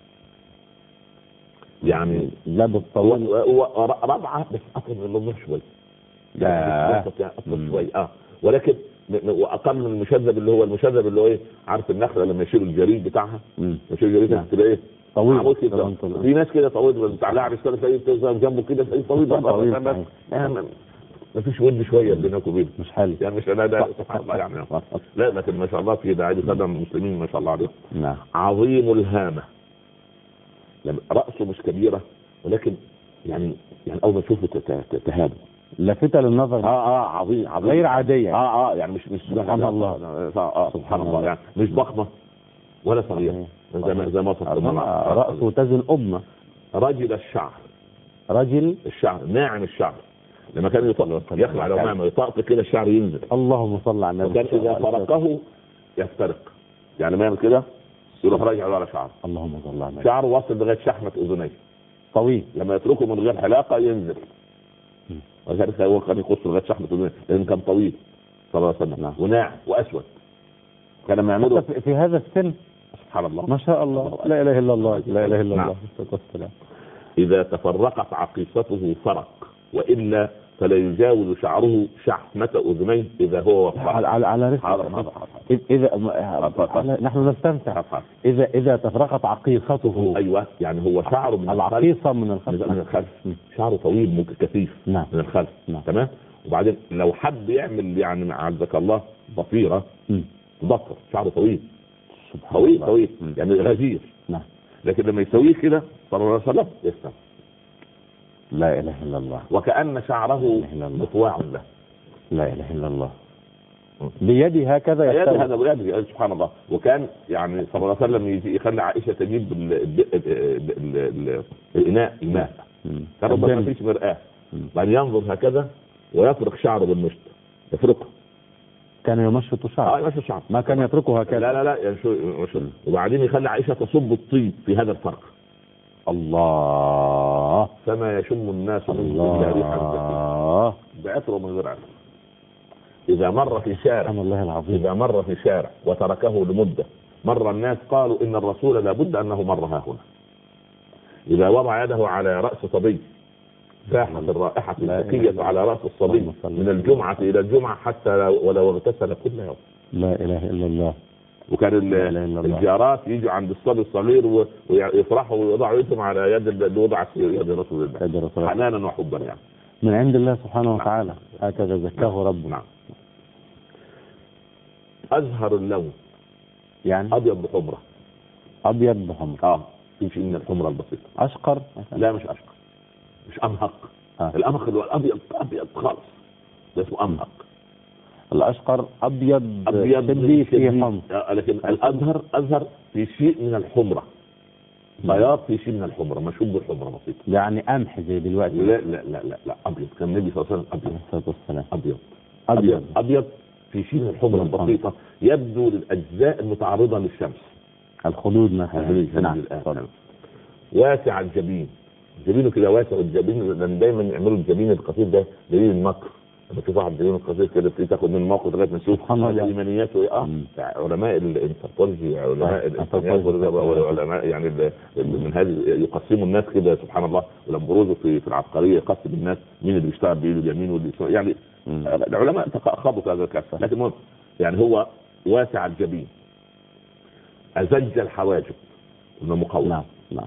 يعني لا بالطول ربعة بس أطول من النظر شوي. لا أطول شوي ولكن واقل من المشذب اللي هو ايه، عارف النخله لما يشيلوا الجريد بتاعها، يشيلوا الجريد تبقى ايه طويل كده. في ناس كده طويل بتاع لاعب السنه تلاقيه جنبه كده تلاقيه طويل. ما فيش ود شويه بينك وبينه، مش حلو يعني مش لا سبحان الله يعني. لا لكن ما شاء الله في داعي خدم المسلمين ما شاء الله عليهم. نعم. عظيم الهامه، راسه مش كبيره ولكن يعني اول ما تشوفه تهابه، لافتة للنظر. عظيم غير عادية. يعني مش سبحان الله. سبحان الله، يعني مش ضخمة ولا صغيرة زي ما وصف رأسه تزن أمة. رجل الشعر. الشعر ناعم الشعر، لما كان يخلع لو ناعم يطاق كده الشعر ينزل. اللهم صل على النبي. وكان إذا فرقه يفترق، يعني ما يعمل كده يروح راجع على شعر. اللهم صل على النبي. شعره واصل لغاية شحمة أذنيه، طويل، لما يتركه من غير حلاقة ينزل. وذلك هو كان يقص لغايه شحمة الدنيا لان كان طويل صلى الله عليه وسلم وناعم واسود. كان لما يعملوا في هذا السن سبحان الله ما شاء الله. لا اله الا الله. لا اله الا الله. اذا تفرقت عقيصته فرق، والا فلا يجاوز شعره شحمة اذنيه اذا هو وفق. على رفق. اذا نحن نستمتع. اذا تفرقت عقيصته. ايوه، يعني هو شعره من العقيصة من الخلف. شعره طويل كثيف من الخلف. تمام. وبعدين لو حد يعمل يعني عزك الله ضفيرة ضفر شعره طويل يعني غزير. لكن لما يسويه كده صلى الله عليه وسلم يستمر. لا اله الا الله. وكأن شعره مطواع له. لا اله الا الله. بيده هكذا هذا بيده سبحان الله. وكان يعني صلى الله عليه وسلم يخلي عائشة تجيب الإناء الماء، كان ما فيش مرآة، بعدين ينظر هكذا ويفرق شعره بالمشط، يفرقه. كان يمشط شعره. يمشط شعره، ما كان يتركه هكذا. لا وبعدين يخلي عائشة تصب الطيب في هذا الفرق. الله. فما يشم الناس من ريحا بعطر من غير عطر. إذا مر في شارع، الله العظيم، إذا مر في شارع وتركه لمدة، مر الناس قالوا إن الرسول لابد أنه مر ها هنا. إذا وضع يده على رأس صبي فاحت الرائحة الزكية على رأس الصبي من الجمعة إلى الجمعة حتى ولو اغتسل كل يوم. لا إله إلا الله. وكان الزيارات يجوا عند الصبي الصغير ويفرحوا ويوضعوا يدهم على يد اللي وضعت في يد رسول الله حنانا وحبا يعني من عند الله سبحانه وتعالى. هكذا زكاه ربنا. نعم. أزهر اللون يعني أبيض بحمرة. أبيض بحمرة. في شيء من الحمرة البسيطة. أشقر؟ لا مش أشقر، مش أمهق. الأمهق اللي هو الأبيض أبيض خالص ده اسمه أمهق. الأشقر أبيض شديد فيه حمر. لكن الأزهر أزهر في شيء من الحمرة، بياض في شيء من الحمرة، مشوب بالحمرة بسيطة. يعني قمح زي دلوقتي؟ لا لا لا لا لا أبيض. كان النبي صلى الله عليه وسلم أبيض. الصلاة والسلام. أبيض أبيض في شيء من الحمرة البسيطة، يبدو للأجزاء المتعرضة للشمس. الخدود مثلا. نعم. واسع الجبين، جبينه كده واسع الجبين، لأن دايما يعملوا الجبين القصير ده دليل المكر. لما تشوف واحد جبين القصير كده تاخد من الموقف لغايه ما تشوف ايمانياته علماء الانثروبولوجي، علماء الانسانيات والعلماء يعني من هذه يقسموا الناس كده سبحان الله. ولما بروزوا في العبقريه يقسم الناس مين اللي بيشتغل بايده اليمين واللي يعني العلماء خاضوا في هذا الكلام. لكن المهم يعني هو واسع الجبين، أزج الحواجب انه مقوم. نعم.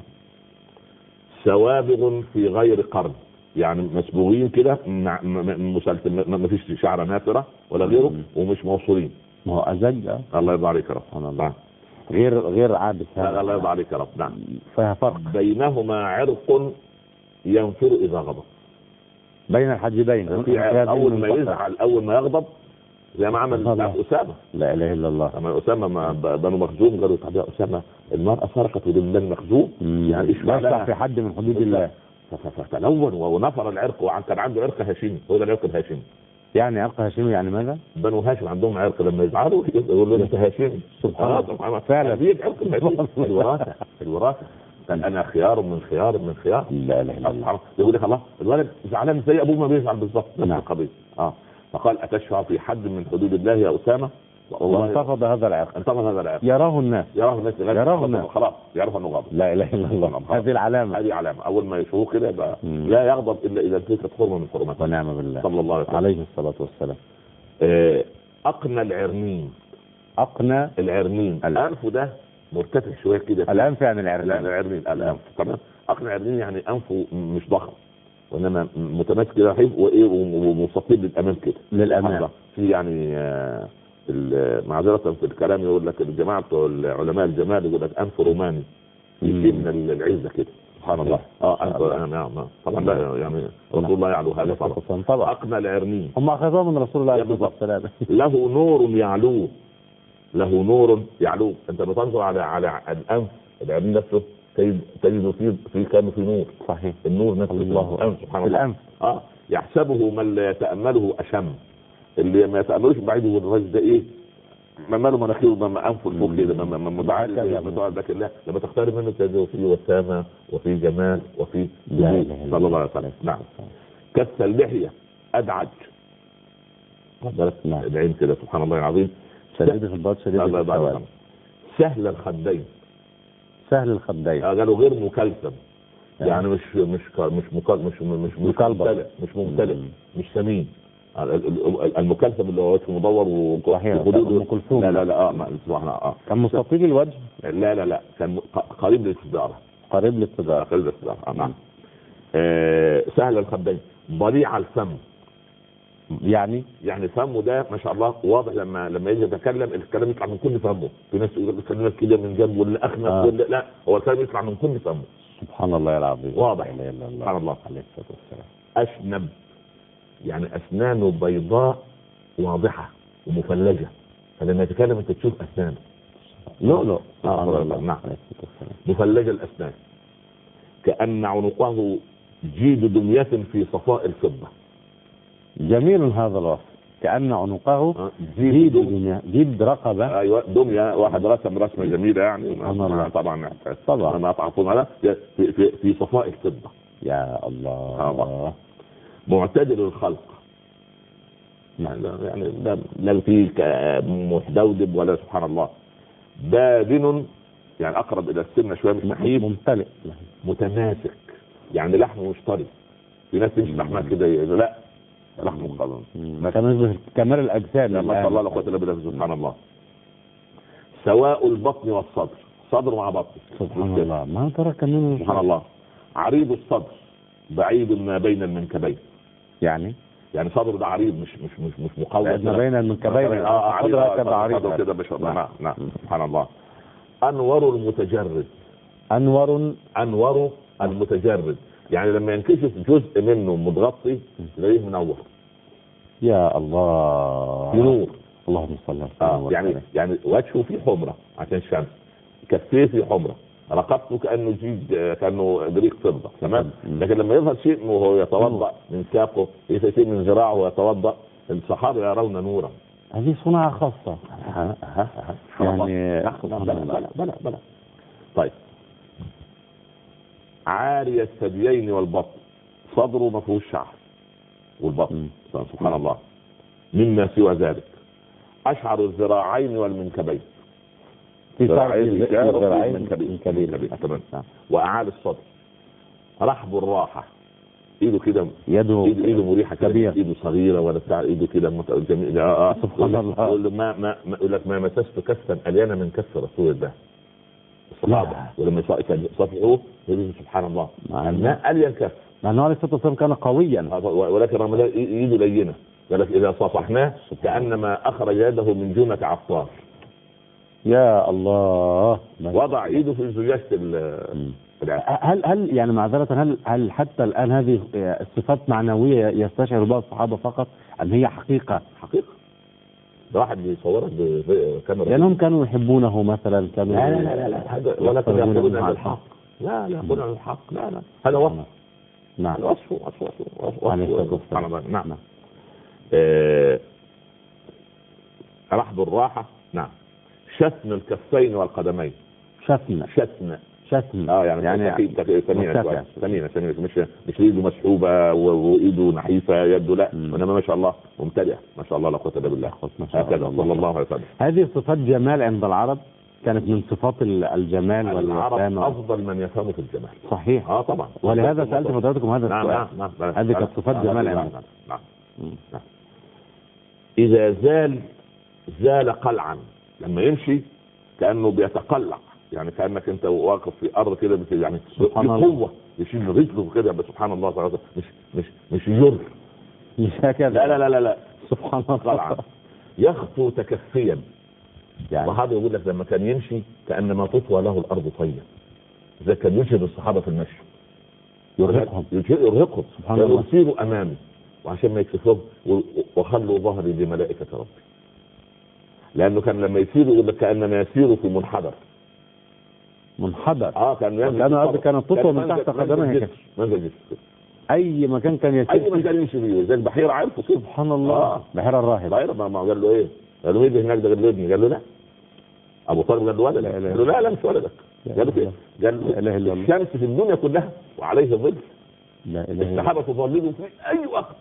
سوابغ في غير قرن، يعني مسبوغين كده مسلسل، ما فيش شعر نافرة ولا غيره، ومش موصولين. ما هو أزج. الله يرضى عليك يا رب. سبحان الله. غير عابس. الله يرضى عليك يا رب. نعم. فيها فرق. بينهما عرق ينفر إذا غضب. بين الحاجبين. أول ما يزعل أول ما يغضب زي ما عمل أسامة. لا إله إلا الله. لما أسامة بنو مخزوم قالوا طب يا أسامة المرأة سرقت ودم مخزوم يعني إيش يصلح في حد من حدود الله. فتلون ونفر العرق، وكان عنده عرق هاشمي، هو ده العرق الهاشمي. يعني عرق هاشمي يعني ماذا؟ بنو هاشم عندهم عرق لما يزعلوا يقولوا انت هاشمي. سبحان الله. فعلا هذه عرق الوراثة. كان انا خيار من خيار من خيار. لا اله الا الله. يقول لك الله الولد زعلان زي ابوه ما بيزعل بالظبط. نفس القضيه. فقال اتشفع في حد من حدود الله يا اسامه؟ وانتفض هذا العرق. يراه الناس خلاص يعرف انه غاضب. لا اله الا الله. هذه علامه اول ما يشوفوه كده يبقى لا يغضب الا اذا انتهكت حرمه من حرمته. ونعم بالله. صلى الله عليه الصلاه والسلام. اقنى العرنين. العرنين الانف ده مرتفع شويه كده. الانف يعني العرنين. الانف طبعا. اقنى العرنين يعني انفه مش ضخم وانما متماسك كده رحيف ومستطيل للامام كده. للامام. في يعني معذرة في الكلام يقول لك الجماعة بتوع علماء الجمال يقول لك أنف روماني في من العزة كده. سبحان الله. طبعا لا يعني رسول الله يعلو هذا طبعا. أقنى العرنين هم أخذوه من رسول الله عليه الصلاة والسلام. له نور يعلوه. أنت بتنظر على الأنف العرنين نفسه تجد فيه كان في نور. صحيح. النور نفسه الله سبحان الله. الأنف. يحسبه من لا يتأمله أشم. اللي ما يتأملوش بعيد والرجل ده ايه ماله مناخيره ما انفه فوق كده متعال لكن لا لما تختار منه تجد فيه وسامه وفي جمال وفي صلى الله عليه وسلم. نعم. كس اللحيه ادعج. العين كده سبحان الله العظيم. شديد في البطش شديد في السواد. سهل الخدين. قالوا غير مكلثم يعني مش ممتلئ مش سمين. المكلثم اللي هو وجهه مدور وخدوده كلثوم. لا كان مستطيل الوجه. لا كان قريب للاستدارة. نعم. سهل الخدين. ضليع الفم. يعني فمه ده ما شاء الله واضح لما يجي يتكلم الكلام يطلع من كل فمه. في ناس يقول الكلام كده من جنب ولا اخنق ولا لا هو الكلام يطلع من كل فمه. سبحان الله العظيم. واضح. سبحان الله عليه الصلاه والسلام. اشنب يعني أسنانه بيضاء واضحة ومفلجة، فلما يتكلم أنت تشوف أسنانه لؤلؤ. نعم. مفلجة الأسنان. كأن عنقه جيد دمية في صفاء الفضة. جميل هذا الوصف. كأن عنقه جيد دمية. جيد رقبة. أيوة دمية. واحد رسمة جميلة يعني طبعا ما تعرفون على في صفاء الفضة. يا الله. معتدل الخلق يعني لا فيه محدودب ولا سبحان الله. بادن يعني اقرب الى السنه شويه مش نحيف. ممتلئ. متماسك يعني لحمه مش طري في ناس تمشي لحمها كده لا لحمه خالص كان كمال الاجسام. ما شاء الله لا قوه الا بالله سبحان الله. سواء البطن والصدر، صدر مع بطن سبحان الله. ما ترى كمان سبحان الله. عريض الصدر بعيد ما بين المنكبين. يعني صدر ده عريض مش مقوس ما بين المنكبين. الصدر كده عريض كده بشر. نعم سبحان الله. انور المتجرد. انور المتجرد، يعني لما ينكشف جزء منه متغطي تلاقيه منور. يا الله ينور. اللهم صل على سيدنا. يعني وجهه فيه حمره عشان الشمس، كفيه فيه حمره، رقبته كانه كانه بريق فضه، تمام. لكن لما يظهر شيء وهو يتوضا من ساقه، يظهر شيء من ذراعه ويتوضا، الصحابه يرون نورا. هذه صناعه خاصه يعني. بلا. طيب، عاري الثديين والبطن، صدره ما فيهوش شعر والبطن سبحان الله. مما سوى ذلك اشعر الذراعين والمنكبين. في ذراعين منكبين تمام. واعالي الصدر. رحب الراحه، ايده كده، ايده مريحه كبيره، ايده صغيره ولا بتاع، ايده كده جميله. سبحان الله. يقول له ما يقول لك ما مسست كفا الينا من كف رسول الله الصحابه، ولما صفحوه يقول سبحان الله الماء الين كف، مع انه عليه الصلاه والسلام كان قويا، ولكن رمضان ايده لينه. قال لك اذا صفحناه كانما اخرج يده من جنة عطار. يا الله. وضع ايده في زجاجه هل يعني معذرة، هل حتى الآن هذه الصفات معنوية يستشعر بها الصحابة فقط أم هي حقيقة؟ ده واحد بيصورك بكاميرا لأنهم كانوا يحبونه مثلا، كانوا لا هذا ولكن يقولون عن الحق. لا يقولون عن الحق. لا هذا وصف. نعم وصف. نعم. رحب الراحة. نعم. شتم الكفين والقدمين. شتم يعني ثمينة مش ايده مسحوبة وايده نحيفة يده، لا، وانما ما شاء الله ممتلئة ما شاء الله لا قوة الا بالله. هكذا صلى الله عليه وسلم. هذه صفات جمال عند العرب، كانت من صفات الجمال والوسامة. افضل من يفهم في الجمال. صحيح. طبعا. ولهذا سألت حضراتكم هذا السؤال. نعم. هذه كانت صفات جمال عندهم. نعم. اذا زال قلعا، لما يمشي كأنه بيتقلع، يعني كأنك انت واقف في ارض كده يعني بقوة يشيل رجله كده، سبحان الله تعالى. مش يجر، مش هكذا. لا سبحان الله. قلعا يخطو تكفيا، يعني وهذا يقول لك لما كان يمشي كأنما تطوى له الارض طيا، اذا كان يجهد الصحابة في المشي يرهقهم سبحان الله. يسيروا امامي وعشان ما يكسفهم وخلوا ظهري لملائكة ربي، لانه كان لما يسير يقول لك كانما يسير في منحدر. كانت تطوى من تحت قدمه. منزل اي مكان كان يسير، اي مكان يمشي فيه، زي البحيره عارفه. سبحان الله. بحيره الراهب. ما قال له ايه؟ قال له ايه هناك ده؟ قال له ابني. قال له لا. ابو طالب قال له ولدك. قال له لا مش ولدك. قال له قال له الشمس في الدنيا كلها وعليه ظل. السحابه تظلله في اي وقت،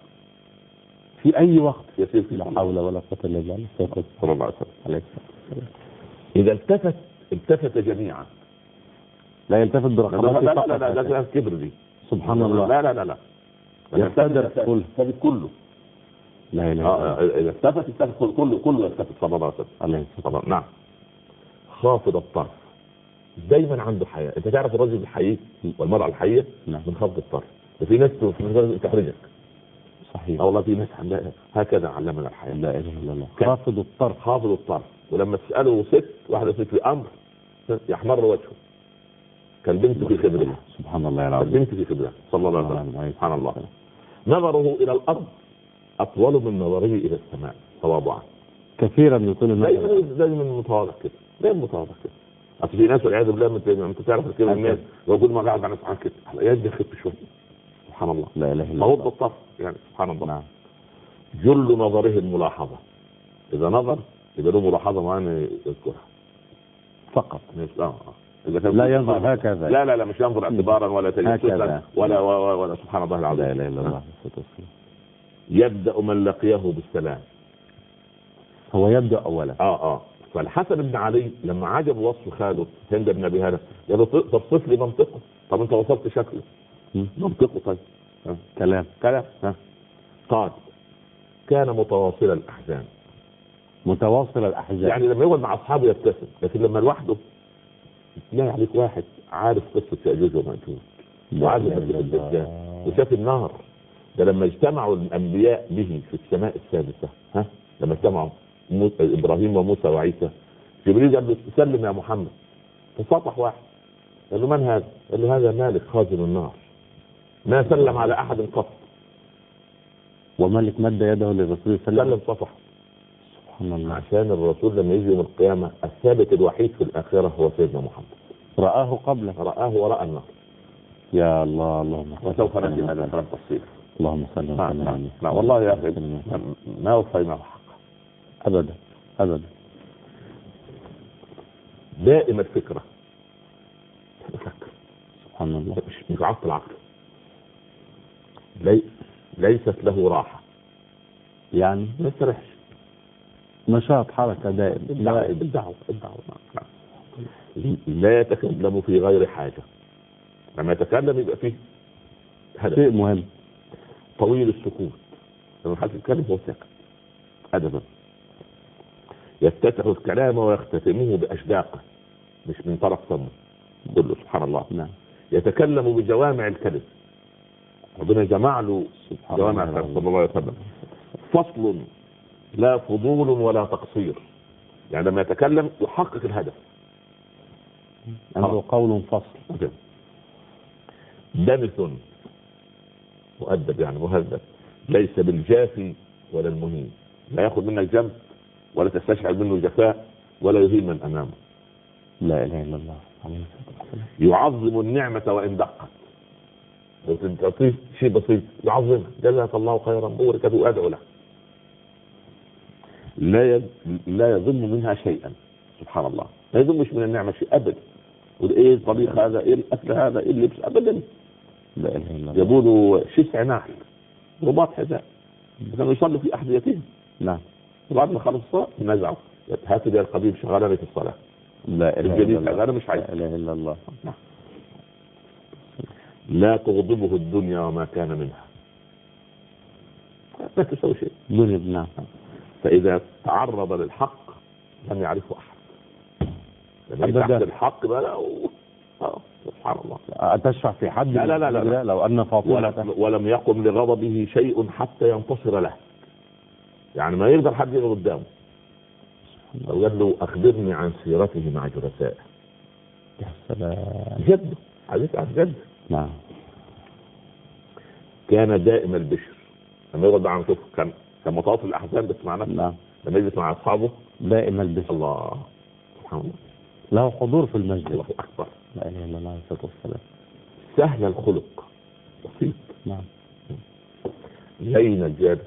يسير فيه. لا حول ولا قوه الا بالله. صلى الله عليه وسلم. اذا التفت جميعا، لا يلتفت برقبته فقط. لا كبر دي. سبحان الله. لا يلتفت كله. لا اله اذا التفت كله يلتفت صلى الله عليه وسلم. نعم. خافض الطرف، دايما عنده حياة. انت تعرف الرجل الحقيقي والمرأة الحقيقية من خفض الطرف. في ناس تحرجك. صحيح. والله في ناس هكذا علمنا الحياة. لا اله الا الله. خافض الطرف. ولما تسأله واحدة ست في امر يحمر وجهه، كان بنته في خبرها. سبحان الله العظيم. بنته في خبرها صلى الله عليه وسلم. سبحان الله. نظره الى الارض اطول من نظره الى السماء تواضعا. كثيرا يطول النظر. دايما متواضع كده. اصل في ناس والعياذ بالله انت تعرف كده الناس ويقول ما قاعد على سبحان كده يدي خف شويه. سبحان الله. لا اله الا الله. غض الطرف يعني. سبحان الله. نعم. جل نظره الملاحظه، اذا نظر يبقى له ملاحظه معينه يذكرها فقط. إذا كان لا ينظر هكذا. لا مش ينظر اعتبارا ولا تجسسا ولا سبحان الله العظيم. لا اله الا الله. يبدا من لقيه بالسلام. هو يبدا اولا. فالحسن بن علي لما عجب وصف خاله هند بن ابي هاله قال له توصف لي منطقه. طب انت وصفت شكله، منطقه. طيب كلام. قال كان متواصل الأحزان. متواصل الأحزان يعني لما يقعد مع أصحابه يبتسم، لكن لما لوحده تلاقي عليك واحد عارف قصة يأجوج ومأجوج وعارف الدجال وشاف النار. ده لما اجتمعوا الأنبياء به في السماء السادسة، لما اجتمعوا إبراهيم وموسى وعيسى، جبريل قال له سلم يا محمد، فصفح واحد قال له من هذا؟ قال له هذا مالك خازن النار، ما سلم على أحد قط. ومالك مد يده للرسول صلى الله عليه وسلم صفح. سبحان الله. عشان الرسول لما يجي يوم القيامة الثابت الوحيد في الآخرة هو سيدنا محمد، رآه قبله، رآه وراء النار. يا الله. اللهم وسوف نأتي هذا كلام تفصيل. اللهم صل وسلم عليه. لا والله يا أخي ما وفينا الحق أبدا أبدا. دائما الفكرة سبحان الله. مش عطل العقل، ليست له راحة، يعني ما يستريحش، نشاط حركة دائم. الدعوة لا يتكلم في غير حاجة، لما يتكلم يبقى فيه هدف، شيء مهم. طويل السكوت، لما حد يتكلم هو ساكت أدبا، يفتتح الكلام ويختتمه بأشداقه مش من طرف فمه كله. سبحان الله. نعم. يتكلم بجوامع الكلم، ربنا جمع له جوامع الكلم صلى الله عليه وسلم. فصل لا فضول ولا تقصير، يعني لما يتكلم يحقق الهدف، عنده قول فصل. دمث مؤدب يعني مهذب، ليس بالجافي ولا المهين، لا ياخذ منك جنب ولا تستشعر منه جفاء ولا يهين من امامه. لا اله الا الله. يعظم النعمة وان دقت، لو تعطيه شيء بسيط يعظمها، جزاك الله خيرا بورك وادعو له. لا يظن منها شيئا، سبحان الله، لا يظنش من النعمة شيء ابدا. وايه الطبيخ هذا، ايه الاكل هذا، ايه اللبس، ابدا. لا اله الا الله. يبون شسع نحل رباط حذاء كانوا يصلوا في احذيتهم. نعم. وبعد ما خلص الصلاه نزعوا، هاتوا لي القبيب شغالة في الصلاه. لا اله الا الله. انا مش عايز. لا اله الا الله. لا تغضبه الدنيا وما كان منها، لا تسوي شيء. نعم. فاذا تعرض للحق لم يعرفه احد، لما تحت الحق بقى سبحان الله. أتشفع في حد؟ لا لو أن فاطمة ولم يقم لغضبه شيء حتى ينتصر له، يعني ما يقدر حد يقف قدامه. لو قال له أخبرني عن سيرته مع جلسائه، يا سلام، جد حديث عن جد. نعم. كان دائم البشر، لما يقعد مع نفسه كان متواصل الأحزان بس مع نفسه. نعم. لما يجلس مع أصحابه دائم البشر. الله سبحان الله، له حضور في المجلس. الله أكبر. لا إله إلا الله عليه الصلاة والسلام. سهل الخلق، بسيط. نعم. لين الجاد،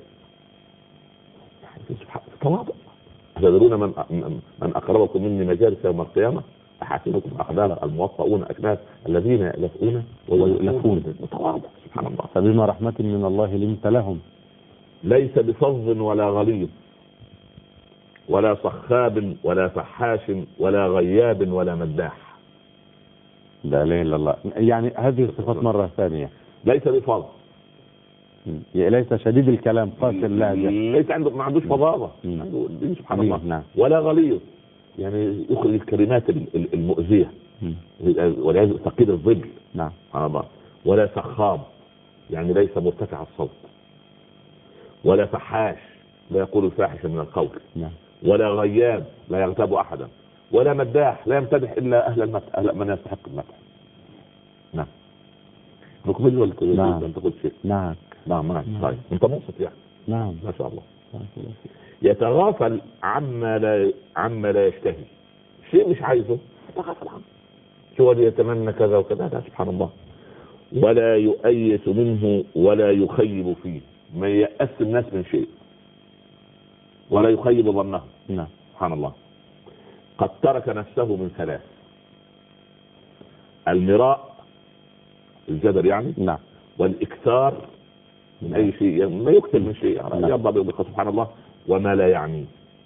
تواضع. تدرون من أقربكم مني مجالس يوم القيامة؟ أحاسنكم أخلاقا الموطؤون أكناس الذين يألفون ويؤلفون. تواضع سبحان الله. فبما رحمة من الله لنت لهم. ليس بفظ ولا غليظ ولا صخاب ولا فحاش ولا غياب ولا مداح. لا اله الا الله. يعني هذه الصفات مرة ثانية. ليس بفظ، ليس شديد الكلام قاسي اللهجة، ليس عنده، ما عندوش فظاظة سبحان الله. نعم. ولا غليظ، يعني يخرج الكلمات المؤذية ولهذا تقييد الظل. نعم. سبحان الله. ولا سخاب، يعني ليس مرتفع الصوت. ولا فحاش، لا يقول الفاحش من القول. نعم. ولا غياب، لا يغتاب احدا. ولا مداح، لا يمتدح الا اهل المدح، اهل من يستحق المدح. نعم. نكمل ولا نعم. انت تقول شيء؟ نعم. نعم. طيب انت منصت يعني. نعم. ما شاء الله. يتغافل عما لا يشتهي، شيء مش عايزه يتغافل عنه. شو اللي يتمنى كذا وكذا، لا سبحان الله. ولا يؤيس منه ولا يخيب فيه، ما يأس الناس من شيء ولا يخيب ظنه. نعم. سبحان الله. قد ترك نفسه من ثلاث: المراء الجدل يعني. نعم. والاكثار من اي شيء، ما يكثر من شيء يعني يرضى به سبحان الله. وما لا يعنيه.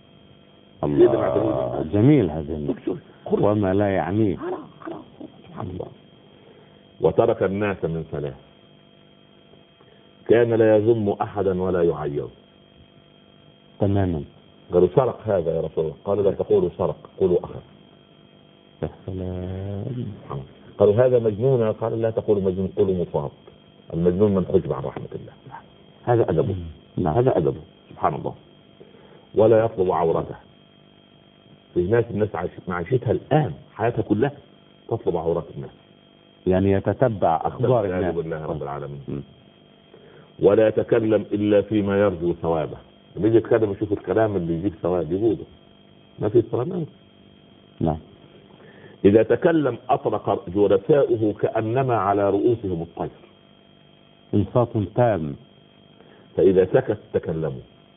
الله جميل هذا. وما لا يعنيه. سبحان الله. وترك الناس من ثلاث: كان لا يذم أحدا ولا يعير. تماما. قالوا سرق هذا يا رسول الله، قالوا لا تقولوا سرق، قولوا أخذ. يا سلام. قالوا هذا مجنون، قال لا تقولوا مجنون، قولوا مصاب. المجنون من حجب عن رحمة الله. هذا أدبه. هذا أدبه سبحان الله. ولا يطلب عورته. في الناس معيشتها الآن حياتها كلها تطلب عورات الناس، يعني يتتبع أخبار الناس. بالله رب العالمين. ولا يتكلم إلا فيما يرجو ثوابه. لما يجي يتكلم يشوف الكلام اللي يجيب ثواب يقوله، ما في صلاة. نعم. إذا تكلم أطرق جلساؤه كأنما على رؤوسهم الطير. انصات تام. فإذا سكت تكلموا،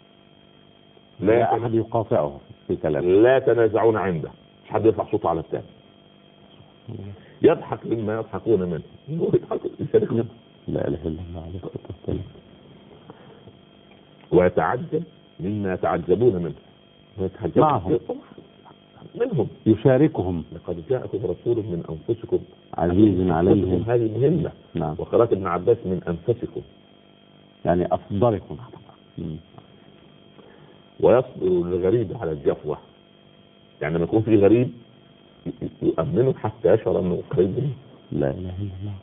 لا أحد يقاطعه في كلامه، لا تنازعون عنده، مش حد يرفع صوته على الثاني. يضحك مما يضحكون منه، لا إله إلا الله عليه الصلاة والسلام. ويتعجب مما يتعجبون منه، معهم منهم، يشاركهم. لقد جاءكم رسول من أنفسكم عزيز عليهم. هذه مهمة. نعم. وقرأت ابن عباس من أنفسكم، يعني أفضلكم. ويصبر الغريب على الجفوة، يعني لما يكون في غريب يؤمنه حتى يشعر أنه قريب منه. لا إله إلا الله.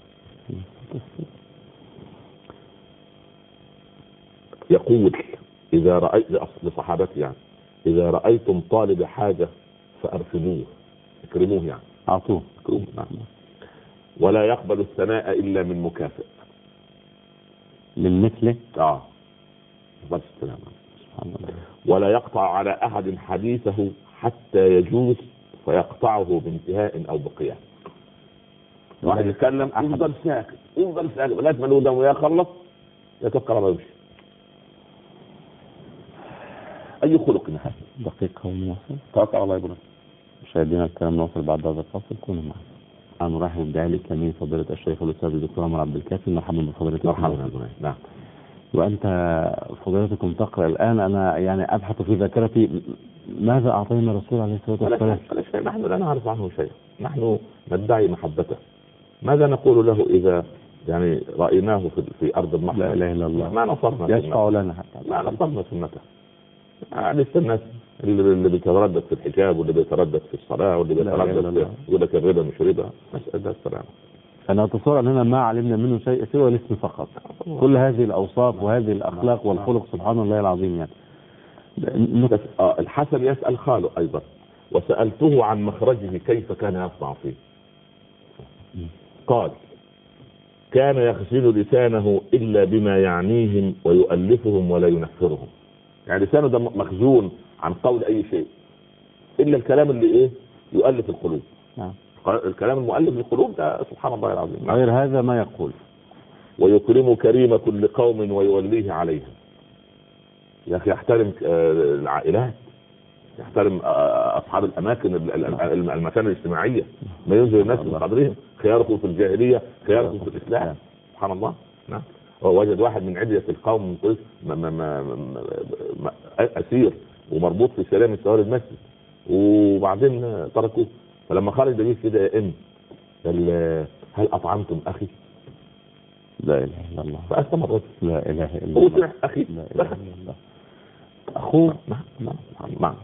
يقول إذا رأيت لصحابته يعني إذا رأيتم طالب حاجة فأرسلوه، اكرموه يعني أعطوه. نعم. ولا يقبل الثناء إلا من مكافئ. من مثله. بس السلام. ولا يقطع على أحد حديثه حتى يجوز فيقطعه بانتهاء أو بقية. واحد يتكلم يفضل ساكت لغاية ما الودم يخلص يتوكل على وجهه. أي خلق هذا؟ دقيقة ونواصل. توكل على الله. يقول مشاهدينا الكرام، نواصل بعد هذا الفاصل، كونوا معنا. أنا نرحب بذلك من فضيلة الشيخ الأستاذ الدكتور عمر عبد الكافي. مرحبا بفضيلتكم. مرحبا. نعم. وأنت فضيلتكم تقرأ الآن، أنا يعني أبحث في ذاكرتي ماذا أعطينا الرسول عليه الصلاة والسلام. نحن لا نعرف عنه شيء، نحن ندعي محبته. ماذا نقول له إذا يعني رأيناه في أرض المحشر؟ لا إله إلا الله. ما نصرنا يشفع لنا حتى ما نصرنا سنته. يعني الناس اللي بيتردد في الحجاب، واللي بيتردد في الصلاة، واللي بيتردد يقول لك الربا مش ربا، مسألة السلام. أنا أتصور أننا ما علمنا منه شيء سوى الاسم فقط. كل هذه الأوصاف وهذه الأخلاق والخلق سبحان الله العظيم. يعني الحسن يسأل خاله أيضا، وسألته عن مخرجه كيف كان يصنع فيه. قال كان يغسل لسانه إلا بما يعنيهم ويؤلفهم ولا ينفرهم. يعني لسانه ده مخزون عن قول أي شيء إلا الكلام اللي يؤلف القلوب. الكلام المؤلف للقلوب ده سبحان الله العظيم. غير هذا ما يقول. ويكرم كريم كل قوم ويوليه عليهم. يا أخي يحترم العائلات، يحترم أصحاب الأماكن المكان الاجتماعية، ما ينزل الناس من قدرهم. خياركم في الجاهلية خياركم في الإسلام. سبحان الله. نعم. وجد واحد من عدية القوم أسير ومربوط في سلام السوار المسجد، وبعدين تركوه. فلما خرج دليل كده يا قال هل أطعمتم أخي؟ لا إله إلا الله. فأسلم الرجل. لا إله إلا الله. أخي. لا إله إلا الله. أخوه. نعم.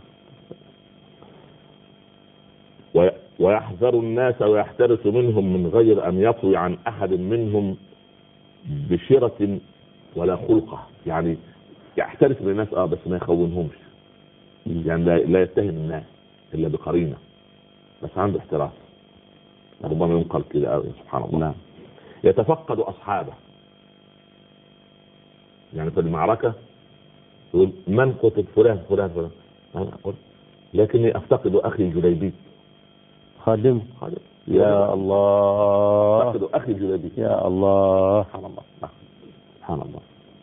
ويحذر الناس ويحترس منهم من غير أن يطوي عن أحد منهم بشرة ولا خلقة. يعني يحترس من الناس بس ما يخونهمش. يعني لا يتهم الناس إلا بقرينة، بس عنده احتراس. ربما ينقل كده سبحان الله. نعم. يتفقد أصحابه، يعني في المعركة يقول من قتل؟ فلان فلان فلان. أنا أقول لكني أفتقد أخي جليبيب. خادم. يا الله. أفتقد أخي جليبيب. يا الله. سبحان الله. سبحان الله.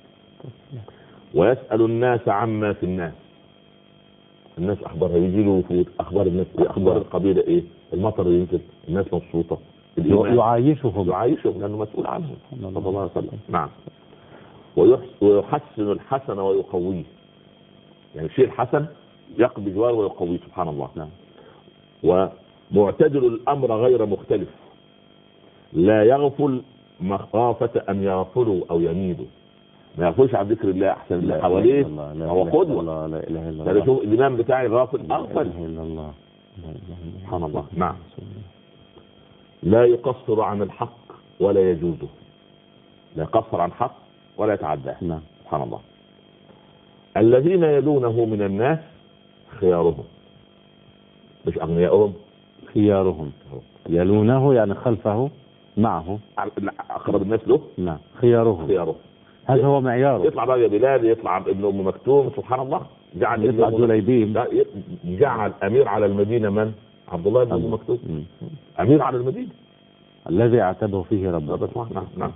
ويسأل الناس عما في الناس أخبارها، يجي له وفود أخبار الناس، أخبار القبيلة المطر ينزل، الناس مبسوطة، يعايشهم لأنه مسؤول عنهم صلى الله عليه وسلم. نعم. ويحسن الحسن ويقويه، يعني الشيء الحسن يقضي جواره ويقويه سبحان الله. نعم. ومعتدل الأمر غير مختلف، لا يغفل مخافة أن يغفلوا أو يميدوا. ما يعرفوش عن ذكر الله احسن اللي حواليه هو قدوه. لا اله الا ده الله. شوف الامام بتاعي الغافل اغفل. لا اله الا الله. سبحان الله. نعم. لا يقصر عن الحق ولا يجوزه، لا يقصر عن حق ولا يتعداه. نعم. سبحان الله. الذين يلونه من الناس خيارهم، مش اغنياءهم، خيارهم. يلونه يعني خلفه معه، اقرب الناس له. نعم. خيارهم. خيارهم. هذا هو معياره. يطلع بقى يا بلال، يطلع ابن ام مكتوم. سبحان الله. يطلع جليبيب. جعل امير على المدينه من؟ عبد الله بن ام مكتوم. امير على المدينه الذي اعتبه فيه ربه. نعم نعم.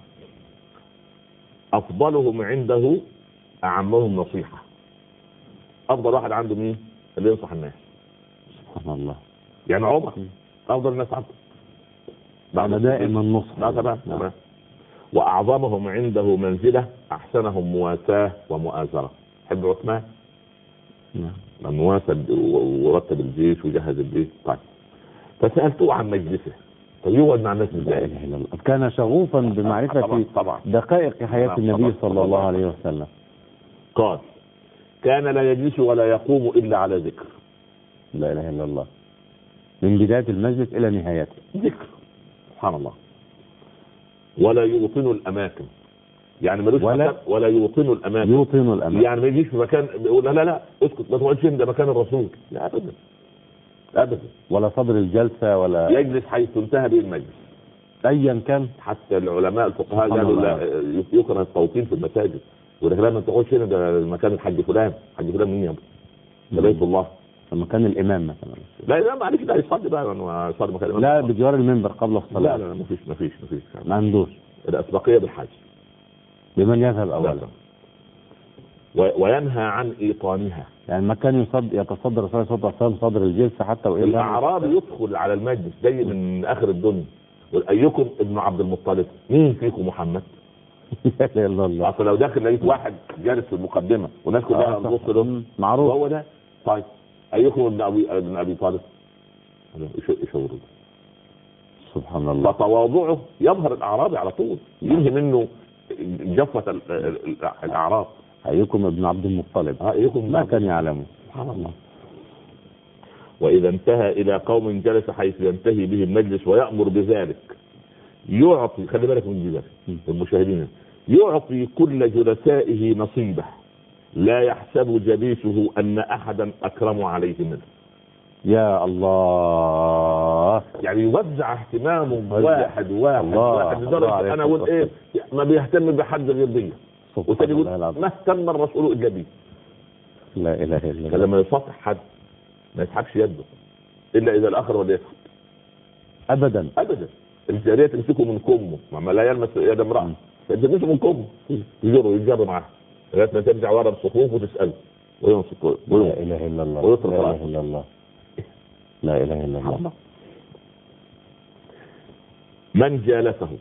افضلهم عنده اعمهم نصيحه. افضل واحد عنده مين؟ اللي ينصح الناس. سبحان الله. يعني عمر افضل الناس عنده. أنا دائما نصح. لا تمام. واعظمهم عنده منزله احسنهم مواساه ومؤازره. حب عثمان. نعم. لما واسد ورتب الجيش وجهز الجيش. طيب فسالته عن مجلسه، طيب يقعد مع الناس ازاي؟ كان شغوفا بمعرفه طبعا. دقائق حياه النبي صلى الله عليه وسلم. قال كان لا يجلس ولا يقوم الا على ذكر. لا اله الا الله. من بدايه المجلس الى نهايته ذكر. سبحان الله. ولا يوطن الاماكن، يعني ملوش مكان. ولا يوطن الاماكن. يوطن الاماكن يعني ما يجيش في مكان يقول لا اسكت ما تقعدش ده مكان الرسول. لا ابدا ابدا. ولا صدر الجلسه ولا يجلس حيث انتهى به المجلس ايا كان. حتى العلماء الفقهاء قالوا لا يكره التوطين في المساجد، ولكن لما تقعدش هنا ده مكان الحاج فلان. حاج فلان مين يا ابو؟ ده بيت الله. مكان الامام مثلا. لا معلش ده يصلي بقى يصلي مكان الامام. لا بجوار المنبر قبل الصلاه. لا ما فيش ما عندوش الاسبقيه بالحج. بمن يذهب اولا. وينهى عن ايطانها، يعني مكان يتصدر الرسول صلى الله عليه وسلم صدر الجلسه حتى وإن الاعراب يدخل على المجلس جاي من اخر الدنيا. وايكم ابن عبد المطلب؟ مين فيكم محمد؟ لا اله الا الله. اصل لو داخل لقيت واحد جالس في المقدمه والناس كلها تبص له معروف هو ده. طيب ايكم ابن ابي طالب؟ يشاور. سبحان الله. فتواضعه يظهر الاعرابي على طول، ينهي منه جفه الاعراب. ايكم ابن عبد المطلب. ايكم ما كان يعلمه. سبحان الله. واذا انتهى الى قوم جلس حيث ينتهي به المجلس ويأمر بذلك يعطي، خلي بالك من دي المشاهدين، يعطي كل جلسائه نصيبه لا يحسب جليسه ان احدا اكرم عليه منه. يا الله. يعني يوزع اهتمامه واحد لدرجه انا اقول ايه ما بيهتم بحد غير بيه، وثاني يقول ما اهتم الرسول الا بيه. لا اله الا الله. فلما يصافح حد ما يسحبش يده الا اذا الاخر ولا يسحب ابدا. الجاريه تمسكه من كمه، ما لا يلمس يد امراه، تمسكه من كمه يجر معاه لغايه ما ترجع ورا الصفوف وتساله وينصت. لا اله الا الله. ويطرق لا اله الا الله. لا اله الا الله. من جالسه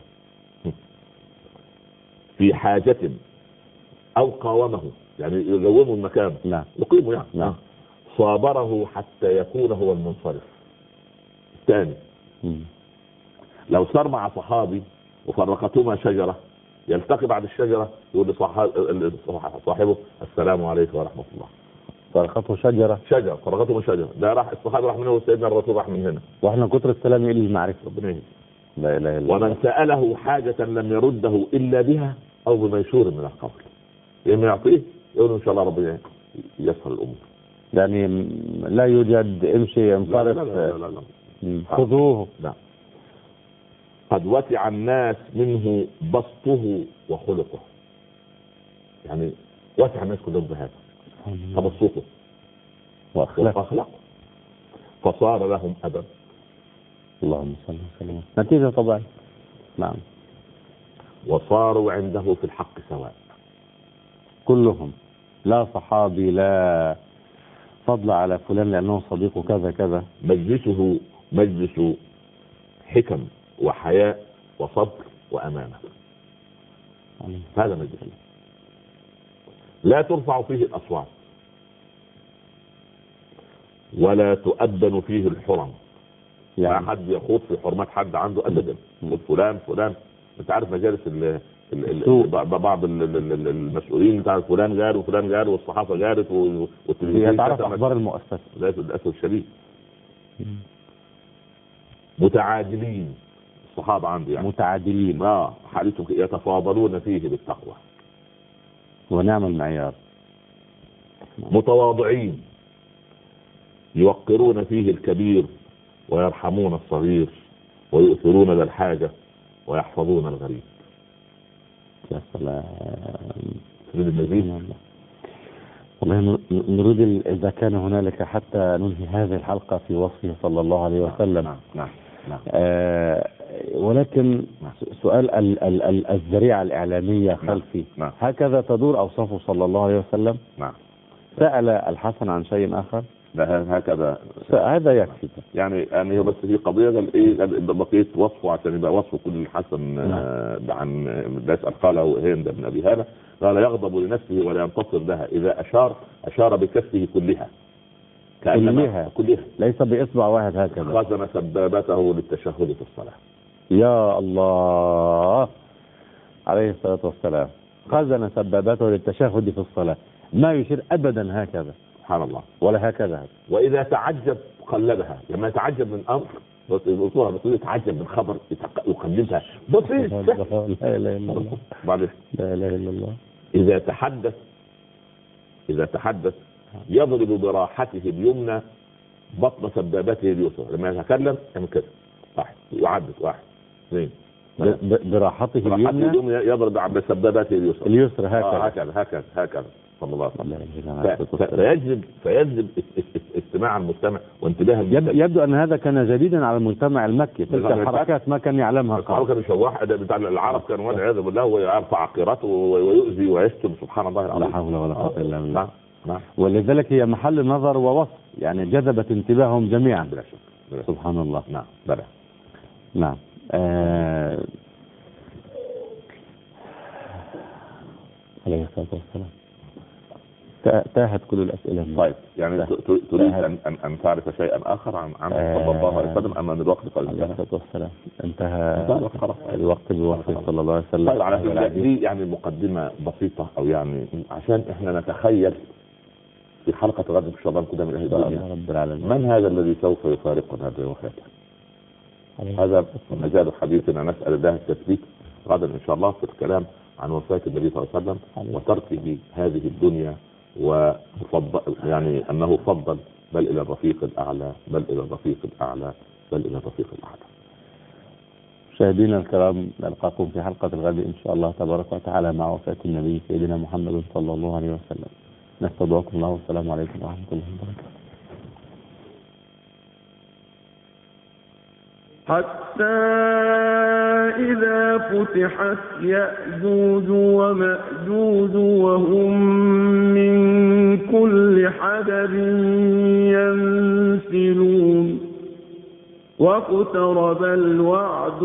في حاجه او قاومه، يعني يقومه المكان. نعم. يقيمه يعني. نعم. صابره حتى يكون هو المنصرف. الثاني لو صار مع صحابي وفرقتهما شجره يلتقي بعد الشجره يقول لصاحبه السلام عليكم ورحمه الله. فرقته شجره. فرقتهما شجره، ده راح الصحابي راح من هنا وسيدنا الرسول راح من هنا. واحنا كتر السلام يقل المعرفه. ربنا يهديه. لا اله الا الله. ومن ساله حاجه لم يرده الا بها او بميسور من القول، لما يعطيه يقول ان شاء الله ربنا يسهل الامور. يعني لا يوجد امشي انصرف. لا. خذوه. لا. قد وسع الناس منه بسطه وخلقه، يعني وسع الناس كلهم بهذا تبسطه واخلاقه فصار لهم ادب. اللهم صل وسلم. نتيجه طبعا. نعم. وصاروا عنده في الحق سواء كلهم، لا صحابي لا فضل على فلان لانه صديقه كذا كذا. مجلسه مجلس حكم وحياء وصبر وامانه. هذا مجلس لا ترفع فيه الاصوات ولا تؤذن فيه الحرم. يعني ما حد يخوض في حرمات حد عنده ابدا. فلان انت عارف مجالس بعض المسؤولين بتاع فلان جار وفلان جار والصحافه جارت والتلفزيون تعرف اخبار المؤسسه للاسف الشديد. متعادلين الصحابه عندي يعني متعادلين حالتهم يتفاضلون فيه بالتقوى ونعم المعيار. متواضعين يوقرون فيه الكبير ويرحمون الصغير ويؤثرون ذا الحاجه ويحفظون الغريب. يا سلام. تريد المزيد؟ والله نريد إذا كان هنالك حتى ننهي هذه الحلقة في وصفه صلى الله عليه وسلم. نعم. ولكن سؤال الذريعة الإعلامية خلفي هكذا تدور أوصافه صلى الله عليه وسلم. سأل الحسن عن شيء آخر؟ لا هكذا هذا يكفي يعني هي بس هي قضيه بقيه وصفه عشان يبقى وصفه كل الحسن عن يسأل. قاله هند بن ابي هاله قال يغضب لنفسه ولا ينتصر لها، اذا اشار بكفه كلها كلها ليس باصبع واحد هكذا. خزن سبابته للتشهد في الصلاه. يا الله عليه الصلاه والسلام خزن سبابته للتشهد في الصلاه، ما يشير ابدا هكذا سبحان الله ولا هكذا. واذا تعجب قلبها، لما يتعجب من امر الصوره بتقول يتعجب من خبر يقلبها بسيط. لا اله الا الله. لا اله الا الله. اذا تحدث يضرب براحته اليمنى بطن سبابته اليسرى، لما يتكلم يعمل كده واحد يعدد واحد اثنين براحته اليمنى يضرب بسبابته اليسرى هكذا صلى الله عليه وسلم. فيجذب استماع المستمع وانتباه المستمع. يبدو ان هذا كان جديدا على المجتمع المكي، تلك الحركات ما كان يعلمها قبل. كان يشوح بتاع العرب، كان والعياذ بالله ويرفع عقيرته ويؤذي ويشتم سبحان الله العظيم. لا حول ولا قوه الا بالله. ولذلك هي محل نظر ووصف، يعني جذبت انتباههم جميعا بلا شك. سبحان الله. نعم. عليه الصلاه والسلام. تاهت كل الاسئله. طيب يعني تريد ان تعرف شيئا اخر عن صلى الله عليه وسلم ام ان الوقت قد عليه الصلاه والسلام انتهى الوقت بوصفه صلى الله عليه وسلم. طيب على دي يعني مقدمه بسيطه، او يعني عشان احنا نتخيل في حلقه غد ان شاء الله كده من اهل الدنيا رب العالمين من هذا الذي سوف يفارقنا بوفاته. هذا مجال حديثنا، نسال الله التثبيت غدا ان شاء الله في الكلام عن وفاه النبي صلى الله عليه وسلم وتركه هذه الدنيا، وفضل يعني انه فضل بل الى الرفيق الاعلى بل الى الرفيق الاعلى بل الى الرفيق الاعلى. مشاهدينا الكرام، نلقاكم في حلقه الغد ان شاء الله تبارك وتعالى مع وفاه النبي سيدنا محمد صلى الله عليه وسلم. نستودعكم الله والسلام عليكم ورحمه الله وبركاته. حتى إذا فتحت يأجوج ومأجوج وهم من كل حدب ينسلون واقترب الوعد